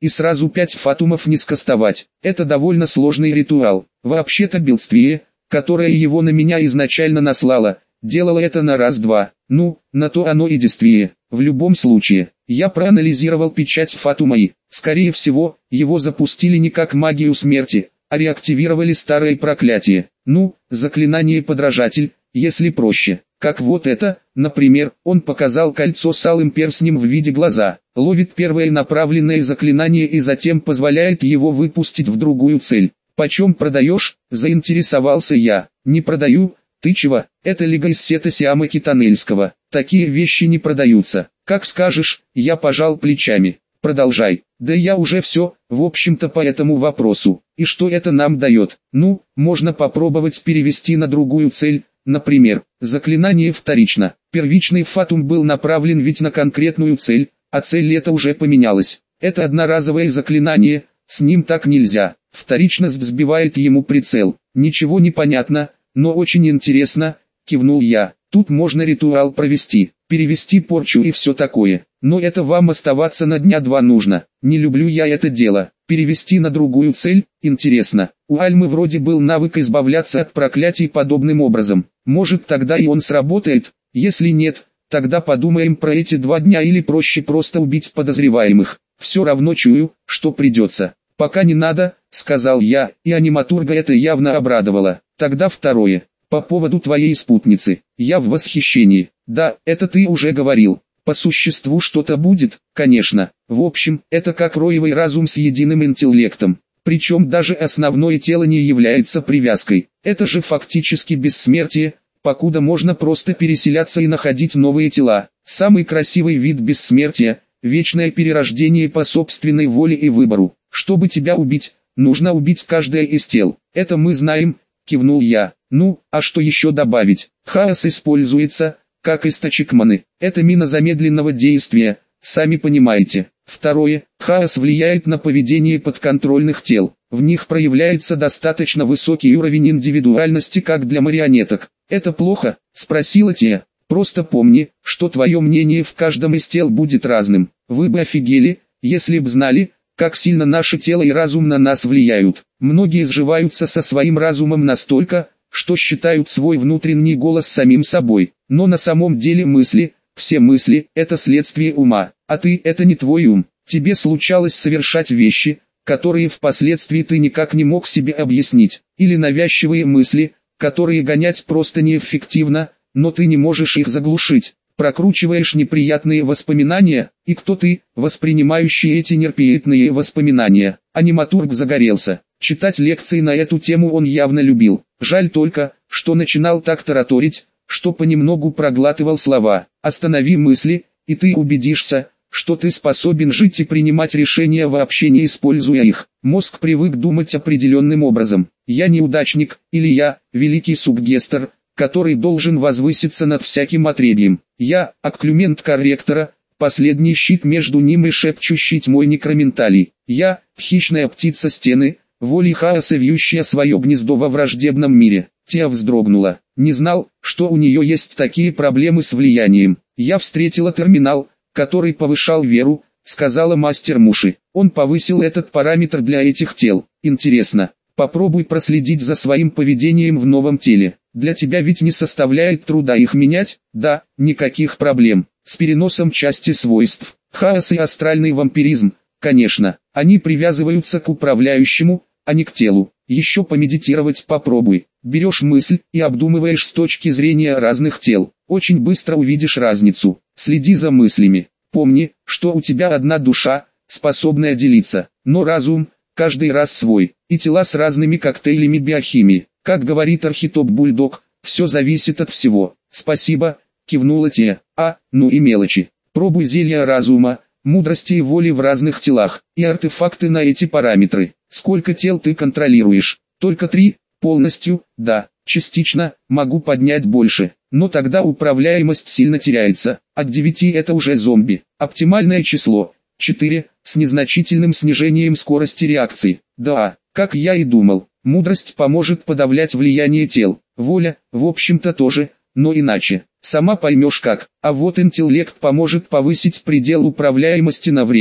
и сразу пять фатумов не скастовать. Это довольно сложный ритуал. Вообще-то Билдствие, которая его на меня изначально наслала, делала это на раз-два. Ну, на то оно и действие. В любом случае, я проанализировал печать фатума и, скорее всего, его запустили не как магию смерти, а реактивировали старое проклятие. Ну, заклинание-подражатель, если проще. Как вот это, например, он показал кольцо с алым перстнем в виде глаза, ловит первое направленное заклинание и затем позволяет его выпустить в другую цель. «Почем продаешь?» – заинтересовался я. «Не продаю, ты чего? Это лига из сета Сиама Китанельского. Такие вещи не продаются». «Как скажешь», – я пожал плечами. «Продолжай». «Да я уже все, в общем-то по этому вопросу. И что это нам дает?» «Ну, можно попробовать перевести на другую цель». Например, заклинание вторично. Первичный фатум был направлен ведь на конкретную цель, а цель эта уже поменялась. Это одноразовое заклинание, с ним так нельзя. Вторичность сбивает ему прицел. Ничего не понятно, но очень интересно, кивнул я. Тут можно ритуал провести, перевести порчу и все такое. Но это вам оставаться на дня два нужно. Не люблю я это дело. Перевести на другую цель, интересно. У Альмы вроде был навык избавляться от проклятий подобным образом. Может тогда и он сработает, если нет, тогда подумаем про эти два дня или проще просто убить подозреваемых. Все равно чую, что придется. Пока не надо, сказал я, и аниматурга это явно обрадовала. Тогда второе. По поводу твоей спутницы. Я в восхищении. Да, это ты уже говорил. По существу что-то будет, конечно. В общем, это как роевый разум с единым интеллектом. Причем даже основное тело не является привязкой. Это же фактически бессмертие, покуда можно просто переселяться и находить новые тела. Самый красивый вид бессмертия – вечное перерождение по собственной воле и выбору. Чтобы тебя убить, нужно убить каждое из тел. Это мы знаем, кивнул я. Ну, а что еще добавить? Хаос используется, как источник маны. Это мина замедленного действия, сами понимаете. Второе, хаос влияет на поведение подконтрольных тел. В них проявляется достаточно высокий уровень индивидуальности как для марионеток. «Это плохо?» – спросила Тия. «Просто помни, что твое мнение в каждом из тел будет разным. Вы бы офигели, если б знали, как сильно наше тело и разум на нас влияют. Многие сживаются со своим разумом настолько, что считают свой внутренний голос самим собой. Но на самом деле мысли, все мысли – это следствие ума, а ты – это не твой ум. Тебе случалось совершать вещи, которые впоследствии ты никак не мог себе объяснить, или навязчивые мысли, которые гонять просто неэффективно, но ты не можешь их заглушить. Прокручиваешь неприятные воспоминания, и кто ты, воспринимающий эти неприятные воспоминания?» Аниматург загорелся. Читать лекции на эту тему он явно любил. Жаль только, что начинал так тараторить, что понемногу проглатывал слова. «Останови мысли, и ты убедишься, что ты способен жить и принимать решения вообще не используя их». Мозг привык думать определенным образом. Я неудачник, или я, великий суггестер, который должен возвыситься над всяким отребьем. Я, акклюмент корректора, последний щит между ним и шепчущий тьмой некроменталий. Я, хищная птица стены, волей хаоса вьющая свое гнездо во враждебном мире. Тия вздрогнула. Не знал, что у нее есть такие проблемы с влиянием. Я встретила терминал, который повышал веру, сказала мастер Муши. Он повысил этот параметр для этих тел. Интересно. Попробуй проследить за своим поведением в новом теле. Для тебя ведь не составляет труда их менять? Да, никаких проблем. С переносом части свойств. Хаос и астральный вампиризм, конечно. Они привязываются к управляющему, а не к телу. Еще помедитировать попробуй. Берешь мысль и обдумываешь с точки зрения разных тел. Очень быстро увидишь разницу. Следи за мыслями. Помни, что у тебя одна душа, способная делиться, но разум, каждый раз свой, и тела с разными коктейлями биохимии. Как говорит архитоп-бульдог, все зависит от всего. Спасибо, кивнула Тия. А, ну и мелочи. Пробуй зелья разума, мудрости и воли в разных телах, и артефакты на эти параметры. Сколько тел ты контролируешь? Только три? Полностью? Да. Частично, могу поднять больше, но тогда управляемость сильно теряется. От девяти это уже зомби. Оптимальное число – четыре, с незначительным снижением скорости реакции. Да, как я и думал, мудрость поможет подавлять влияние тел. Воля, в общем-то тоже, но иначе. Сама поймешь как. А вот интеллект поможет повысить предел управляемости на время.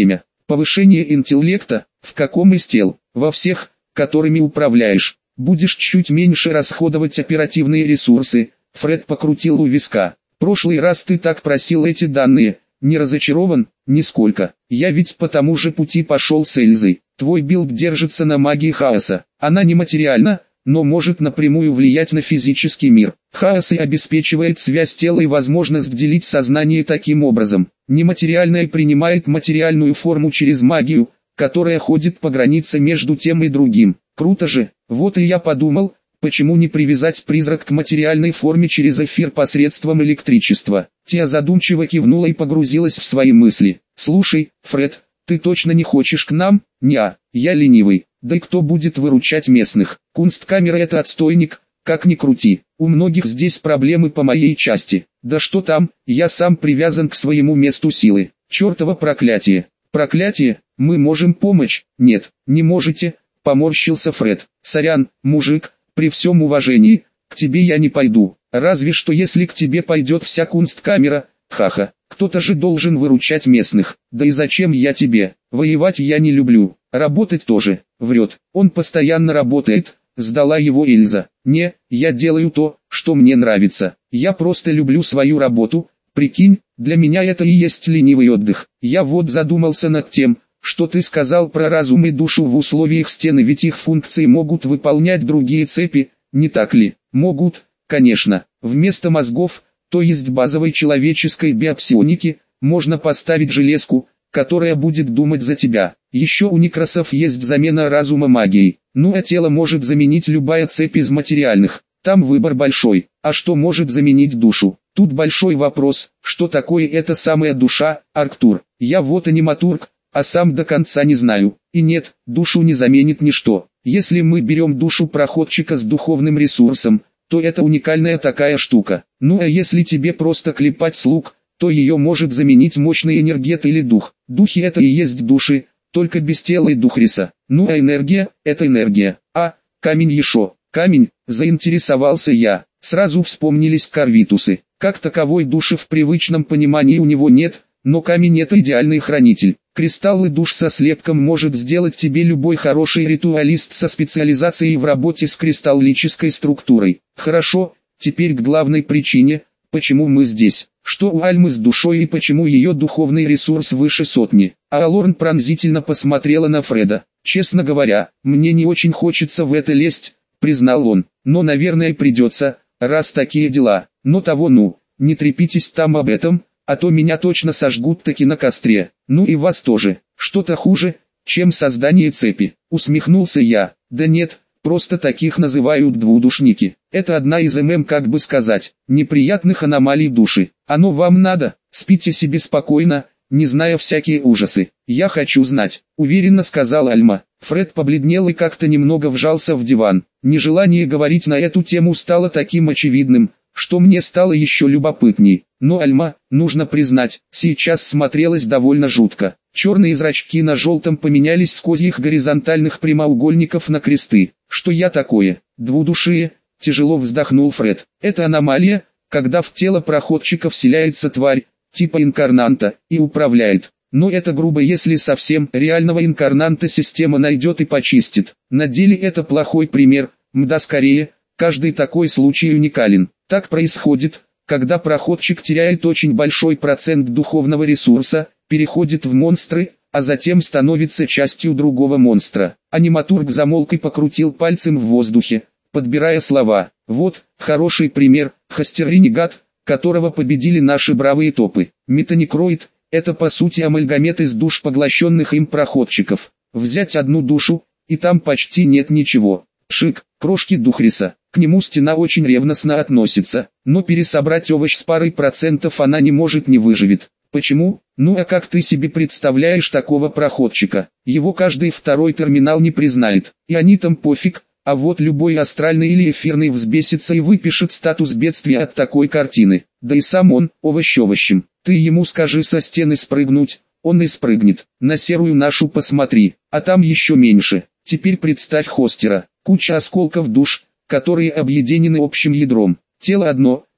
Повышение интеллекта, в каком из тел, во всех, которыми управляешь. Будешь чуть меньше расходовать оперативные ресурсы. Фред покрутил у виска. Прошлый раз ты так просил эти данные. Не разочарован? Нисколько. Я ведь по тому же пути пошел с Эльзой. Твой билд держится на магии хаоса. Она нематериальна, но может напрямую влиять на физический мир. Хаос и обеспечивает связь тела и возможность делить сознание таким образом. Нематериальное принимает материальную форму через магию, которая ходит по границе между тем и другим. Круто же. Вот и я подумал, почему не привязать призрак к материальной форме через эфир посредством электричества. Тия задумчиво кивнула и погрузилась в свои мысли. Слушай, Фред, ты точно не хочешь к нам? Неа, я ленивый. Да и кто будет выручать местных? Кунсткамера — это отстойник, как ни крути. У многих здесь проблемы по моей части. Да что там, я сам привязан к своему месту силы. Чертово проклятие. Проклятие, мы можем помочь? Нет, не можете, поморщился Фред. Сорян, мужик, при всем уважении, к тебе я не пойду. Разве что если к тебе пойдет вся кунсткамера, ха-ха. Кто-то же должен выручать местных. Да и зачем я тебе? Воевать я не люблю. Работать тоже. Врет. Он постоянно работает. Сдала его Эльза. Не, я делаю то, что мне нравится. Я просто люблю свою работу. Прикинь, для меня это и есть ленивый отдых. Я вот задумался над тем, что ты сказал про разум и душу в условиях стены, ведь их функции могут выполнять другие цепи, не так ли? Могут, конечно. Вместо мозгов, то есть базовой человеческой биопсионики, можно поставить железку, которая будет думать за тебя. Еще у некросов есть замена разума магией. Ну а тело может заменить любая цепь из материальных. Там выбор большой. А что может заменить душу? Тут большой вопрос, что такое эта самая душа, Арктур. Я вот аниматург, а сам до конца не знаю. И нет, душу не заменит ничто. Если мы берем душу проходчика с духовным ресурсом, то это уникальная такая штука. Ну а если тебе просто клепать слуг, то ее может заменить мощный энергет или дух. Духи — это и есть души, только без тела и духриса. Ну а энергия — это энергия. А, камень еще. Камень, заинтересовался я. Сразу вспомнились карвитусы. Как таковой души в привычном понимании у него нет, но камень — это идеальный хранитель. Кристаллы душ со слепком может сделать тебе любой хороший ритуалист со специализацией в работе с кристаллической структурой. Хорошо, теперь к главной причине, почему мы здесь. Что у Альмы с душой и почему ее духовный ресурс выше сотни. А Алорн пронзительно посмотрела на Фреда. Честно говоря, мне не очень хочется в это лезть, признал он. Но наверное придется, раз такие дела. Но того ну, не трепитесь там об этом, а то меня точно сожгут таки на костре. Ну и вас тоже. Что-то хуже, чем создание цепи. Усмехнулся я. Да нет, просто таких называют двудушники. Это одна из ММ, как бы сказать, неприятных аномалий души. Оно вам надо, спите себе спокойно, не зная всякие ужасы. Я хочу знать, уверенно сказал Альма. Фред побледнел и как-то немного вжался в диван. Нежелание говорить на эту тему стало таким очевидным, что мне стало еще любопытней. Но Альма, нужно признать, сейчас смотрелась довольно жутко. Черные зрачки на желтом поменялись с козьих горизонтальных прямоугольников на кресты. Что я такое? Двудушие? Тяжело вздохнул Фред. Это аномалия, когда в тело проходчика вселяется тварь, типа инкарнанта, и управляет. Но это грубо, если совсем реального инкарнанта система найдет и почистит. На деле это плохой пример, мда скорее, каждый такой случай уникален. Так происходит, когда проходчик теряет очень большой процент духовного ресурса, переходит в монстры, а затем становится частью другого монстра. Аниматург замолк и покрутил пальцем в воздухе, подбирая слова. Вот, хороший пример, Хастер-ренегат, которого победили наши бравые топы. Метанекроид — это по сути амальгамет из душ поглощенных им проходчиков. Взять одну душу, и там почти нет ничего. Пшик, крошки духриса. К нему стена очень ревностно относится, но пересобрать овощ с парой процентов она не может, не выживет. Почему? Ну а как ты себе представляешь такого проходчика? Его каждый второй терминал не признает, и они там пофиг, а вот любой астральный или эфирный взбесится и выпишет статус бедствия от такой картины. Да и сам он, овощ овощем. Ты ему скажи со стены спрыгнуть, он и спрыгнет. На серую нашу посмотри, а там еще меньше. Теперь представь Хостера, куча осколков душ, которые объединены общим ядром. Тело одно,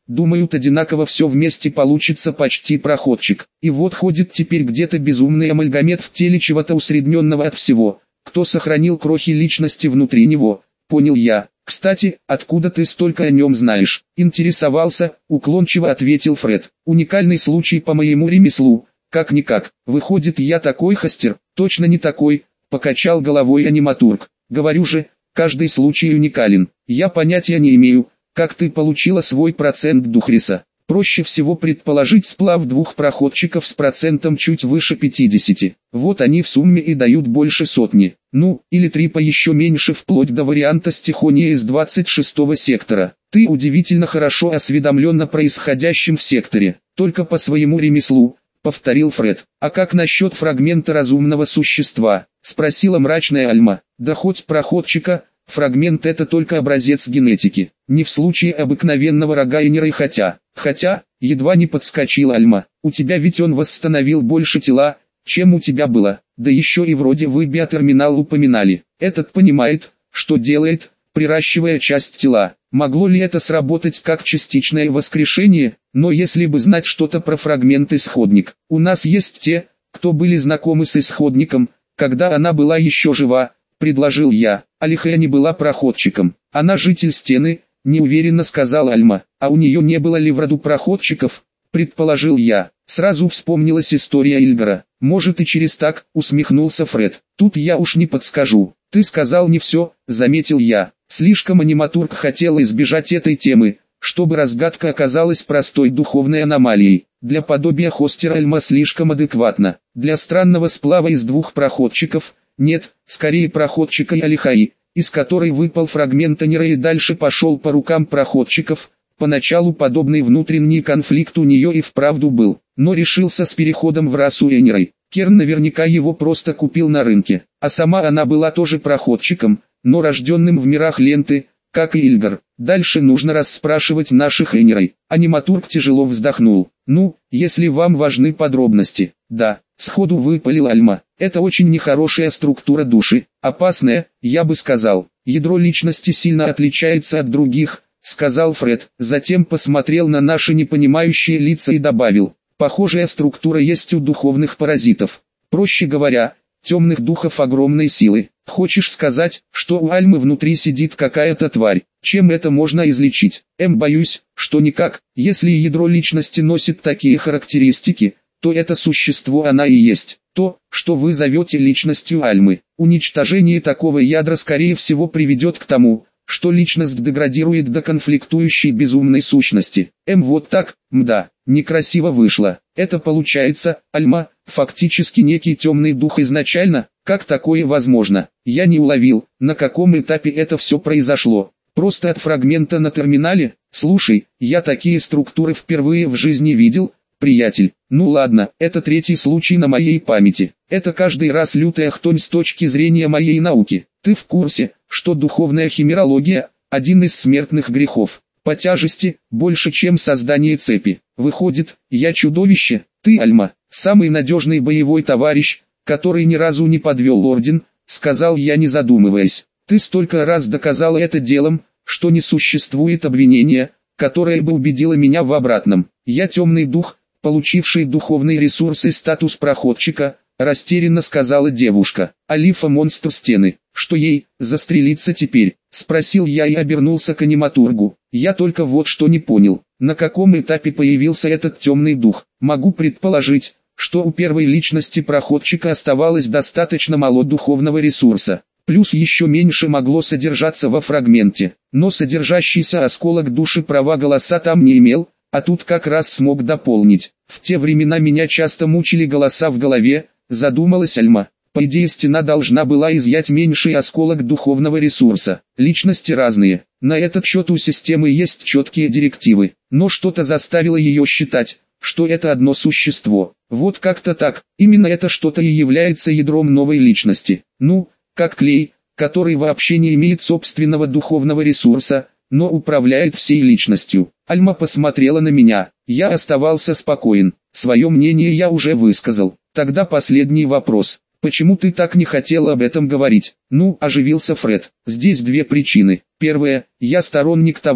думают одинаково, все вместе получится почти проходчик. И вот ходит теперь где-то безумный амальгамет в теле чего-то усредненного от всего, кто сохранил крохи личности внутри него, понял я. Кстати, откуда ты столько о нем знаешь? Интересовался, уклончиво ответил Фред. Уникальный случай по моему ремеслу, как-никак. Выходит, я такой хостер? Точно не такой, покачал головой аниматург. Говорю же, каждый случай уникален. Я понятия не имею, как ты получила свой процент Духриса. Проще всего предположить сплав двух проходчиков с процентом чуть выше пятидесяти. Вот они в сумме и дают больше сотни. Ну, или три по еще меньше, вплоть до варианта с Тихония из двадцать шестого сектора. Ты удивительно хорошо осведомлен о происходящем в секторе. Только по своему ремеслу, повторил Фред. А как насчет фрагмента разумного существа? Спросила мрачная Альма. Да хоть проходчика. Фрагмент — это только образец генетики, не в случае обыкновенного Рогайнера и хотя, хотя, едва не подскочила Альма, у тебя ведь он восстановил больше тела, чем у тебя было, да еще и вроде вы биотерминал упоминали, этот понимает, что делает, приращивая часть тела, могло ли это сработать как частичное воскрешение, но если бы знать что-то про фрагмент исходник, у нас есть те, кто были знакомы с исходником, когда она была еще жива, предложил я. Алиха не была проходчиком, она житель стены, неуверенно сказала Альма, а у нее не было ли в роду проходчиков, предположил я. Сразу вспомнилась история Ильгара, может и через так, усмехнулся Фред. Тут я уж не подскажу, ты сказал не все, заметил я. Слишком аниматург хотел избежать этой темы, чтобы разгадка оказалась простой духовной аномалией. Для подобия хостера Альма слишком адекватна, для странного сплава из двух проходчиков – нет, скорее проходчика и Алихаи, из которой выпал фрагмент Анира и дальше пошел по рукам проходчиков. Поначалу подобный внутренний конфликт у нее и вправду был, но решился с переходом в расу Энирой. Керн наверняка его просто купил на рынке, а сама она была тоже проходчиком, но рожденным в мирах ленты, как и Ильгар. Дальше нужно расспрашивать наших Энирой. Аниматург тяжело вздохнул. Ну, если вам важны подробности, да, сходу выпалил Альма. Это очень нехорошая структура души, опасная, я бы сказал. Ядро личности сильно отличается от других, сказал Фред. Затем посмотрел на наши непонимающие лица и добавил. Похожая структура есть у духовных паразитов. Проще говоря, темных духов огромной силы. Хочешь сказать, что у Альмы внутри сидит какая-то тварь? Чем это можно излечить? Эм, боюсь, что никак. Если ядро личности носит такие характеристики, то это существо она и есть. То, что вы зовете личностью Альмы. Уничтожение такого ядра скорее всего приведет к тому, что личность деградирует до конфликтующей безумной сущности. Эм, вот так, мда, некрасиво вышло. Это получается, Альма, фактически некий темный дух изначально. Как такое возможно? Я не уловил, на каком этапе это все произошло. Просто от фрагмента на терминале? Слушай, я такие структуры впервые в жизни видел, приятель. Ну ладно, это третий случай на моей памяти. Это каждый раз лютая хтонь с точки зрения моей науки. Ты в курсе, что духовная химерология – один из смертных грехов? По тяжести, больше чем создание цепи. Выходит, я чудовище, ты, Альма, самый надежный боевой товарищ, который ни разу не подвел орден, сказал я, не задумываясь. Ты столько раз доказала это делом, что не существует обвинения, которое бы убедило меня в обратном. Я темный дух, получивший духовные ресурсы и статус проходчика, растерянно сказала девушка. Алифа монстр стены. Что ей, застрелиться теперь? Спросил я и обернулся к аниматургу. Я только вот что не понял, на каком этапе появился этот темный дух. Могу предположить, что у первой личности проходчика оставалось достаточно мало духовного ресурса. Плюс еще меньше могло содержаться во фрагменте. Но содержащийся осколок души права голоса там не имел, а тут как раз смог дополнить. В те времена меня часто мучили голоса в голове, задумалась Альма. По идее, стена должна была изъять меньший осколок духовного ресурса. Личности разные. На этот счет у системы есть четкие директивы. Но что-то заставило ее считать, что это одно существо. Вот как-то так. Именно это что-то и является ядром новой личности. Ну, как клей, который вообще не имеет собственного духовного ресурса, но управляет всей личностью. Альма посмотрела на меня. Я оставался спокоен. Свое мнение я уже высказал. Тогда последний вопрос. Почему ты так не хотел об этом говорить? Ну, оживился Фред. Здесь две причины. Первая, я сторонник того,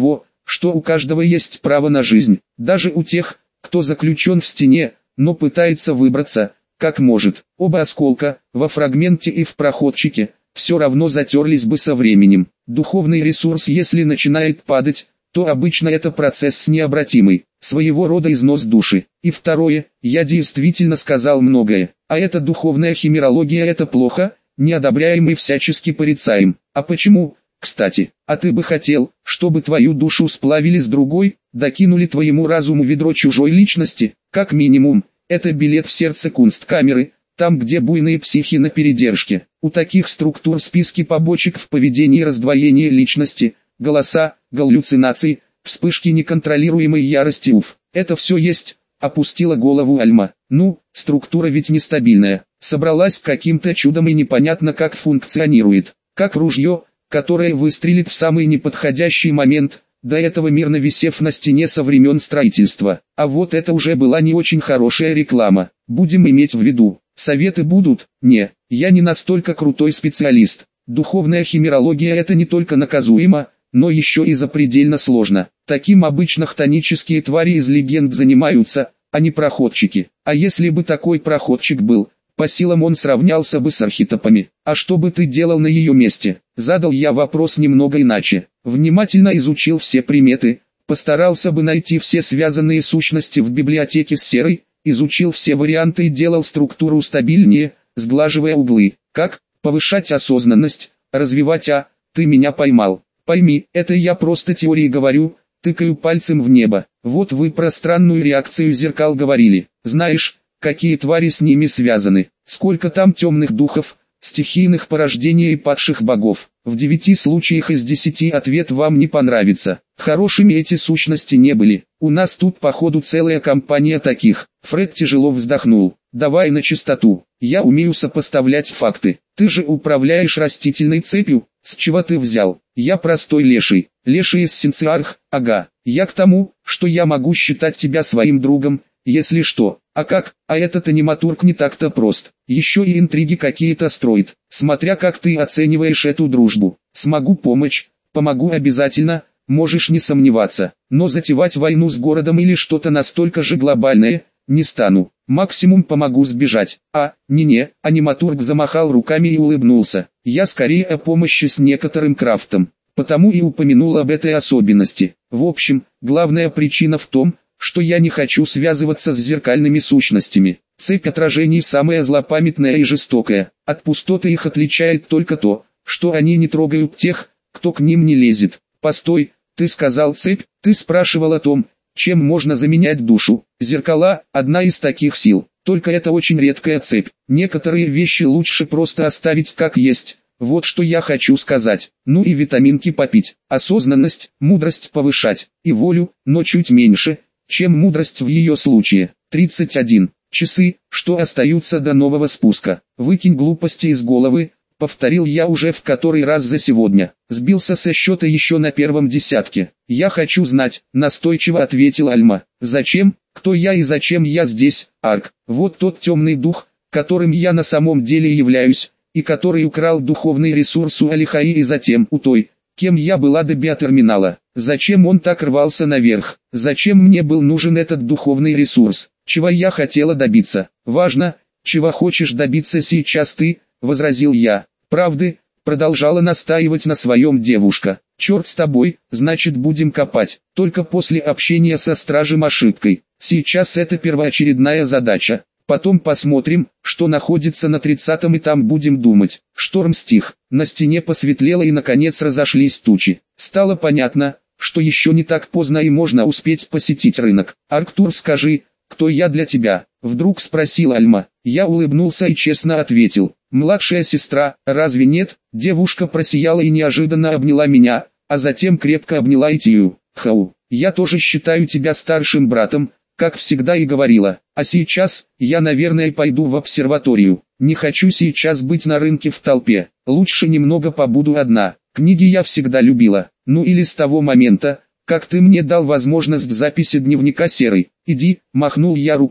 что у каждого есть право на жизнь, даже у тех, кто заключен в стене, но пытается выбраться, как может. Оба осколка, во фрагменте и в проходчике, все равно затерлись бы со временем. Духовный ресурс, если начинает падать, то обычно это процесс необратимый, своего рода износ души. И второе, я действительно сказал многое, а это духовная химерология, это плохо, не одобряем и всячески порицаем. А почему? Кстати, а ты бы хотел, чтобы твою душу сплавили с другой, докинули твоему разуму ведро чужой личности, как минимум, это билет в сердце кунсткамеры, там где буйные психи на передержке. У таких структур списки побочек в поведении раздвоения личности, голоса, галлюцинации, вспышки неконтролируемой ярости уф. Это все есть, опустила голову Альма. Ну, структура ведь нестабильная, собралась каким-то чудом и непонятно как функционирует, как ружье, которое выстрелит в самый неподходящий момент, до этого мирно висев на стене со времен строительства. А вот это уже была не очень хорошая реклама. Будем иметь в виду, советы будут? Не, я не настолько крутой специалист. Духовная химерология это не только наказуемо, но еще и запредельно сложно. Таким обычно хтонические твари из легенд занимаются, а не проходчики. А если бы такой проходчик был, по силам он сравнялся бы с архетипами. А что бы ты делал на ее месте? Задал я вопрос немного иначе. Внимательно изучил все приметы, постарался бы найти все связанные сущности в библиотеке с серой, изучил все варианты и делал структуру стабильнее, сглаживая углы. Как? Повышать осознанность, развивать а, ты меня поймал. Пойми, это я просто теории говорю, тыкаю пальцем в небо. Вот вы про странную реакцию зеркал говорили. Знаешь, какие твари с ними связаны, сколько там темных духов, стихийных порождений и падших богов. В девяти случаях из десяти ответ вам не понравится. Хорошими эти сущности не были. У нас тут походу целая компания таких. Фред тяжело вздохнул. Давай на чистоту. Я умею сопоставлять факты. Ты же управляешь растительной цепью. С чего ты взял? Я простой леший. Леший из Синциарх. Ага. Я к тому, что я могу считать тебя своим другом, если что. А как? А этот аниматург не так-то прост. Еще и интриги какие-то строит. Смотря как ты оцениваешь эту дружбу. Смогу помочь, помогу обязательно, можешь не сомневаться. Но затевать войну с городом или что-то настолько же глобальное, не стану. Максимум помогу сбежать. А, не-не, аниматург замахал руками и улыбнулся. Я скорее о помощи с некоторым крафтом. Потому и упомянул об этой особенности. В общем, главная причина в том, что я не хочу связываться с зеркальными сущностями. Цепь отражений самая злопамятная и жестокая. От пустоты их отличает только то, что они не трогают тех, кто к ним не лезет. Постой, ты сказал цепь, ты спрашивал о том, чем можно заменять душу. Зеркала – одна из таких сил, только это очень редкая цепь. Некоторые вещи лучше просто оставить как есть. Вот что я хочу сказать. Ну и витаминки попить, осознанность, мудрость повышать, и волю, но чуть меньше, чем мудрость в ее случае. тридцать один. Часы, что остаются до нового спуска. Выкинь глупости из головы, повторил я уже в который раз за сегодня. Сбился со счета еще на первом десятке. Я хочу знать, настойчиво ответил Альма. Зачем, кто я и зачем я здесь, Арк? Вот тот темный дух, которым я на самом деле являюсь, и который украл духовный ресурс у Алихаи и затем у той, кем я была до биотерминала. Зачем он так рвался наверх? Зачем мне был нужен этот духовный ресурс? Чего я хотела добиться? Важно, чего хочешь добиться сейчас ты, возразил я. Правды, продолжала настаивать на своем девушка. Черт с тобой, значит будем копать, только после общения со стражем ошибкой. Сейчас это первоочередная задача. Потом посмотрим, что находится на тридцатом, и там будем думать. Шторм стих, на стене посветлело и наконец разошлись тучи. Стало понятно, что еще не так поздно и можно успеть посетить рынок. Арктур, скажи, кто я для тебя? Вдруг спросил Альма. Я улыбнулся и честно ответил. Младшая сестра, разве нет? Девушка просияла и неожиданно обняла меня, а затем крепко обняла и Тию. Хау, я тоже считаю тебя старшим братом, как всегда и говорила. А сейчас, я наверное пойду в обсерваторию. Не хочу сейчас быть на рынке в толпе. Лучше немного побуду одна. Книги я всегда любила. Ну или с того момента, как ты мне дал возможность в записи дневника серой. Иди, махнул я рукой.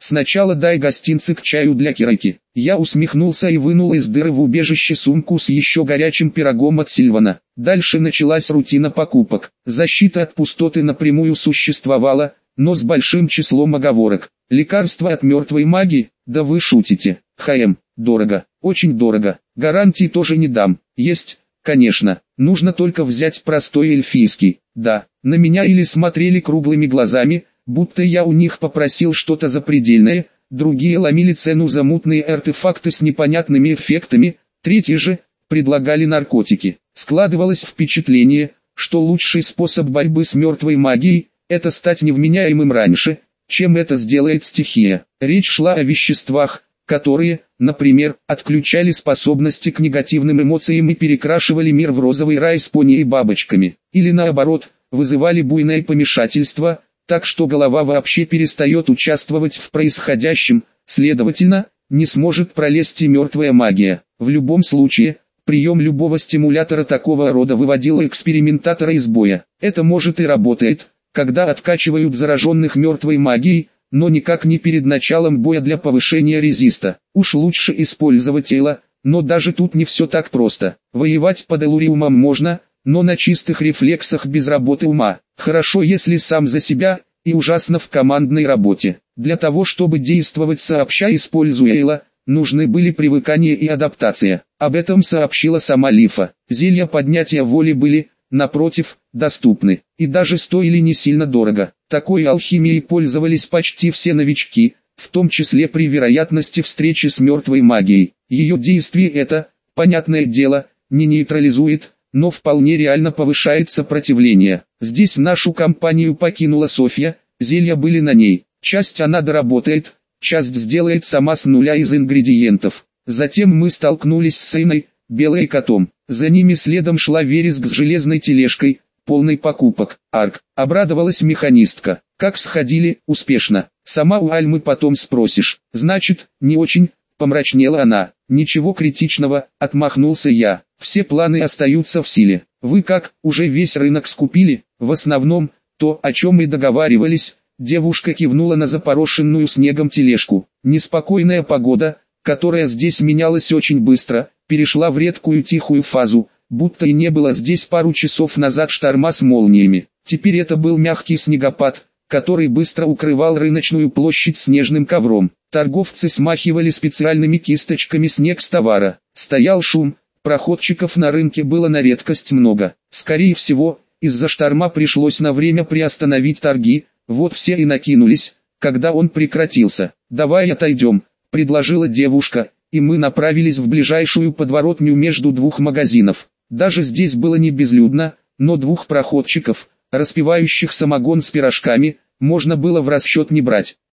Сначала дай гостинцы к чаю для Кирайки. Я усмехнулся и вынул из дыры в убежище сумку с еще горячим пирогом от Сильвана. Дальше началась рутина покупок. Защита от пустоты напрямую существовала, но с большим числом оговорок. Лекарства от мертвой магии? Да вы шутите. ХМ, дорого, очень дорого. Гарантии тоже не дам. Есть, конечно, нужно только взять простой эльфийский. Да, на меня или смотрели круглыми глазами, будто я у них попросил что-то запредельное, другие ломили цену за мутные артефакты с непонятными эффектами, третьи же предлагали наркотики. Складывалось впечатление, что лучший способ борьбы с мертвой магией – это стать невменяемым раньше, чем это сделает стихия. Речь шла о веществах, которые, например, отключали способности к негативным эмоциям и перекрашивали мир в розовый рай с пони и бабочками, или наоборот, вызывали буйное помешательство, так что голова вообще перестает участвовать в происходящем, следовательно, не сможет пролезть и мертвая магия. В любом случае, прием любого стимулятора такого рода выводил экспериментатора из боя. Это может и работает, когда откачивают зараженных мертвой магией, но никак не перед началом боя для повышения резиста. Уж лучше использовать тело, но даже тут не все так просто. Воевать под элуриумом можно, но на чистых рефлексах без работы ума. Хорошо, если сам за себя, и ужасно в командной работе. Для того, чтобы действовать сообща, используя Эйла, нужны были привыкание и адаптация. Об этом сообщила сама Лифа. Зелья поднятия воли были, напротив, доступны, и даже стоили не сильно дорого. Такой алхимией пользовались почти все новички, в том числе при вероятности встречи с мертвой магией. Ее действие это, понятное дело, не нейтрализует, но вполне реально повышает сопротивление. Здесь нашу компанию покинула Софья, зелья были на ней. Часть она доработает, часть сделает сама с нуля из ингредиентов. Затем мы столкнулись с Эйной, Белой котом. За ними следом шла Вереск с железной тележкой, полной покупок. Арк, обрадовалась механистка. Как сходили, успешно. Сама у Альмы потом спросишь. Значит, не очень, помрачнела она. Ничего критичного, отмахнулся я. Все планы остаются в силе. Вы как, уже весь рынок скупили? В основном, то, о чем и договаривались. Девушка кивнула на запорошенную снегом тележку. Неспокойная погода, которая здесь менялась очень быстро, перешла в редкую тихую фазу, будто и не было здесь пару часов назад шторма с молниями. Теперь это был мягкий снегопад, который быстро укрывал рыночную площадь снежным ковром. Торговцы смахивали специальными кисточками снег с товара. Стоял шум, проходчиков на рынке было на редкость много. Скорее всего, из-за шторма пришлось на время приостановить торги, вот все и накинулись, когда он прекратился. «Давай отойдем», — предложила девушка, и мы направились в ближайшую подворотню между двух магазинов. Даже здесь было не безлюдно, но двух проходчиков, распивающих самогон с пирожками, можно было в расчет не брать.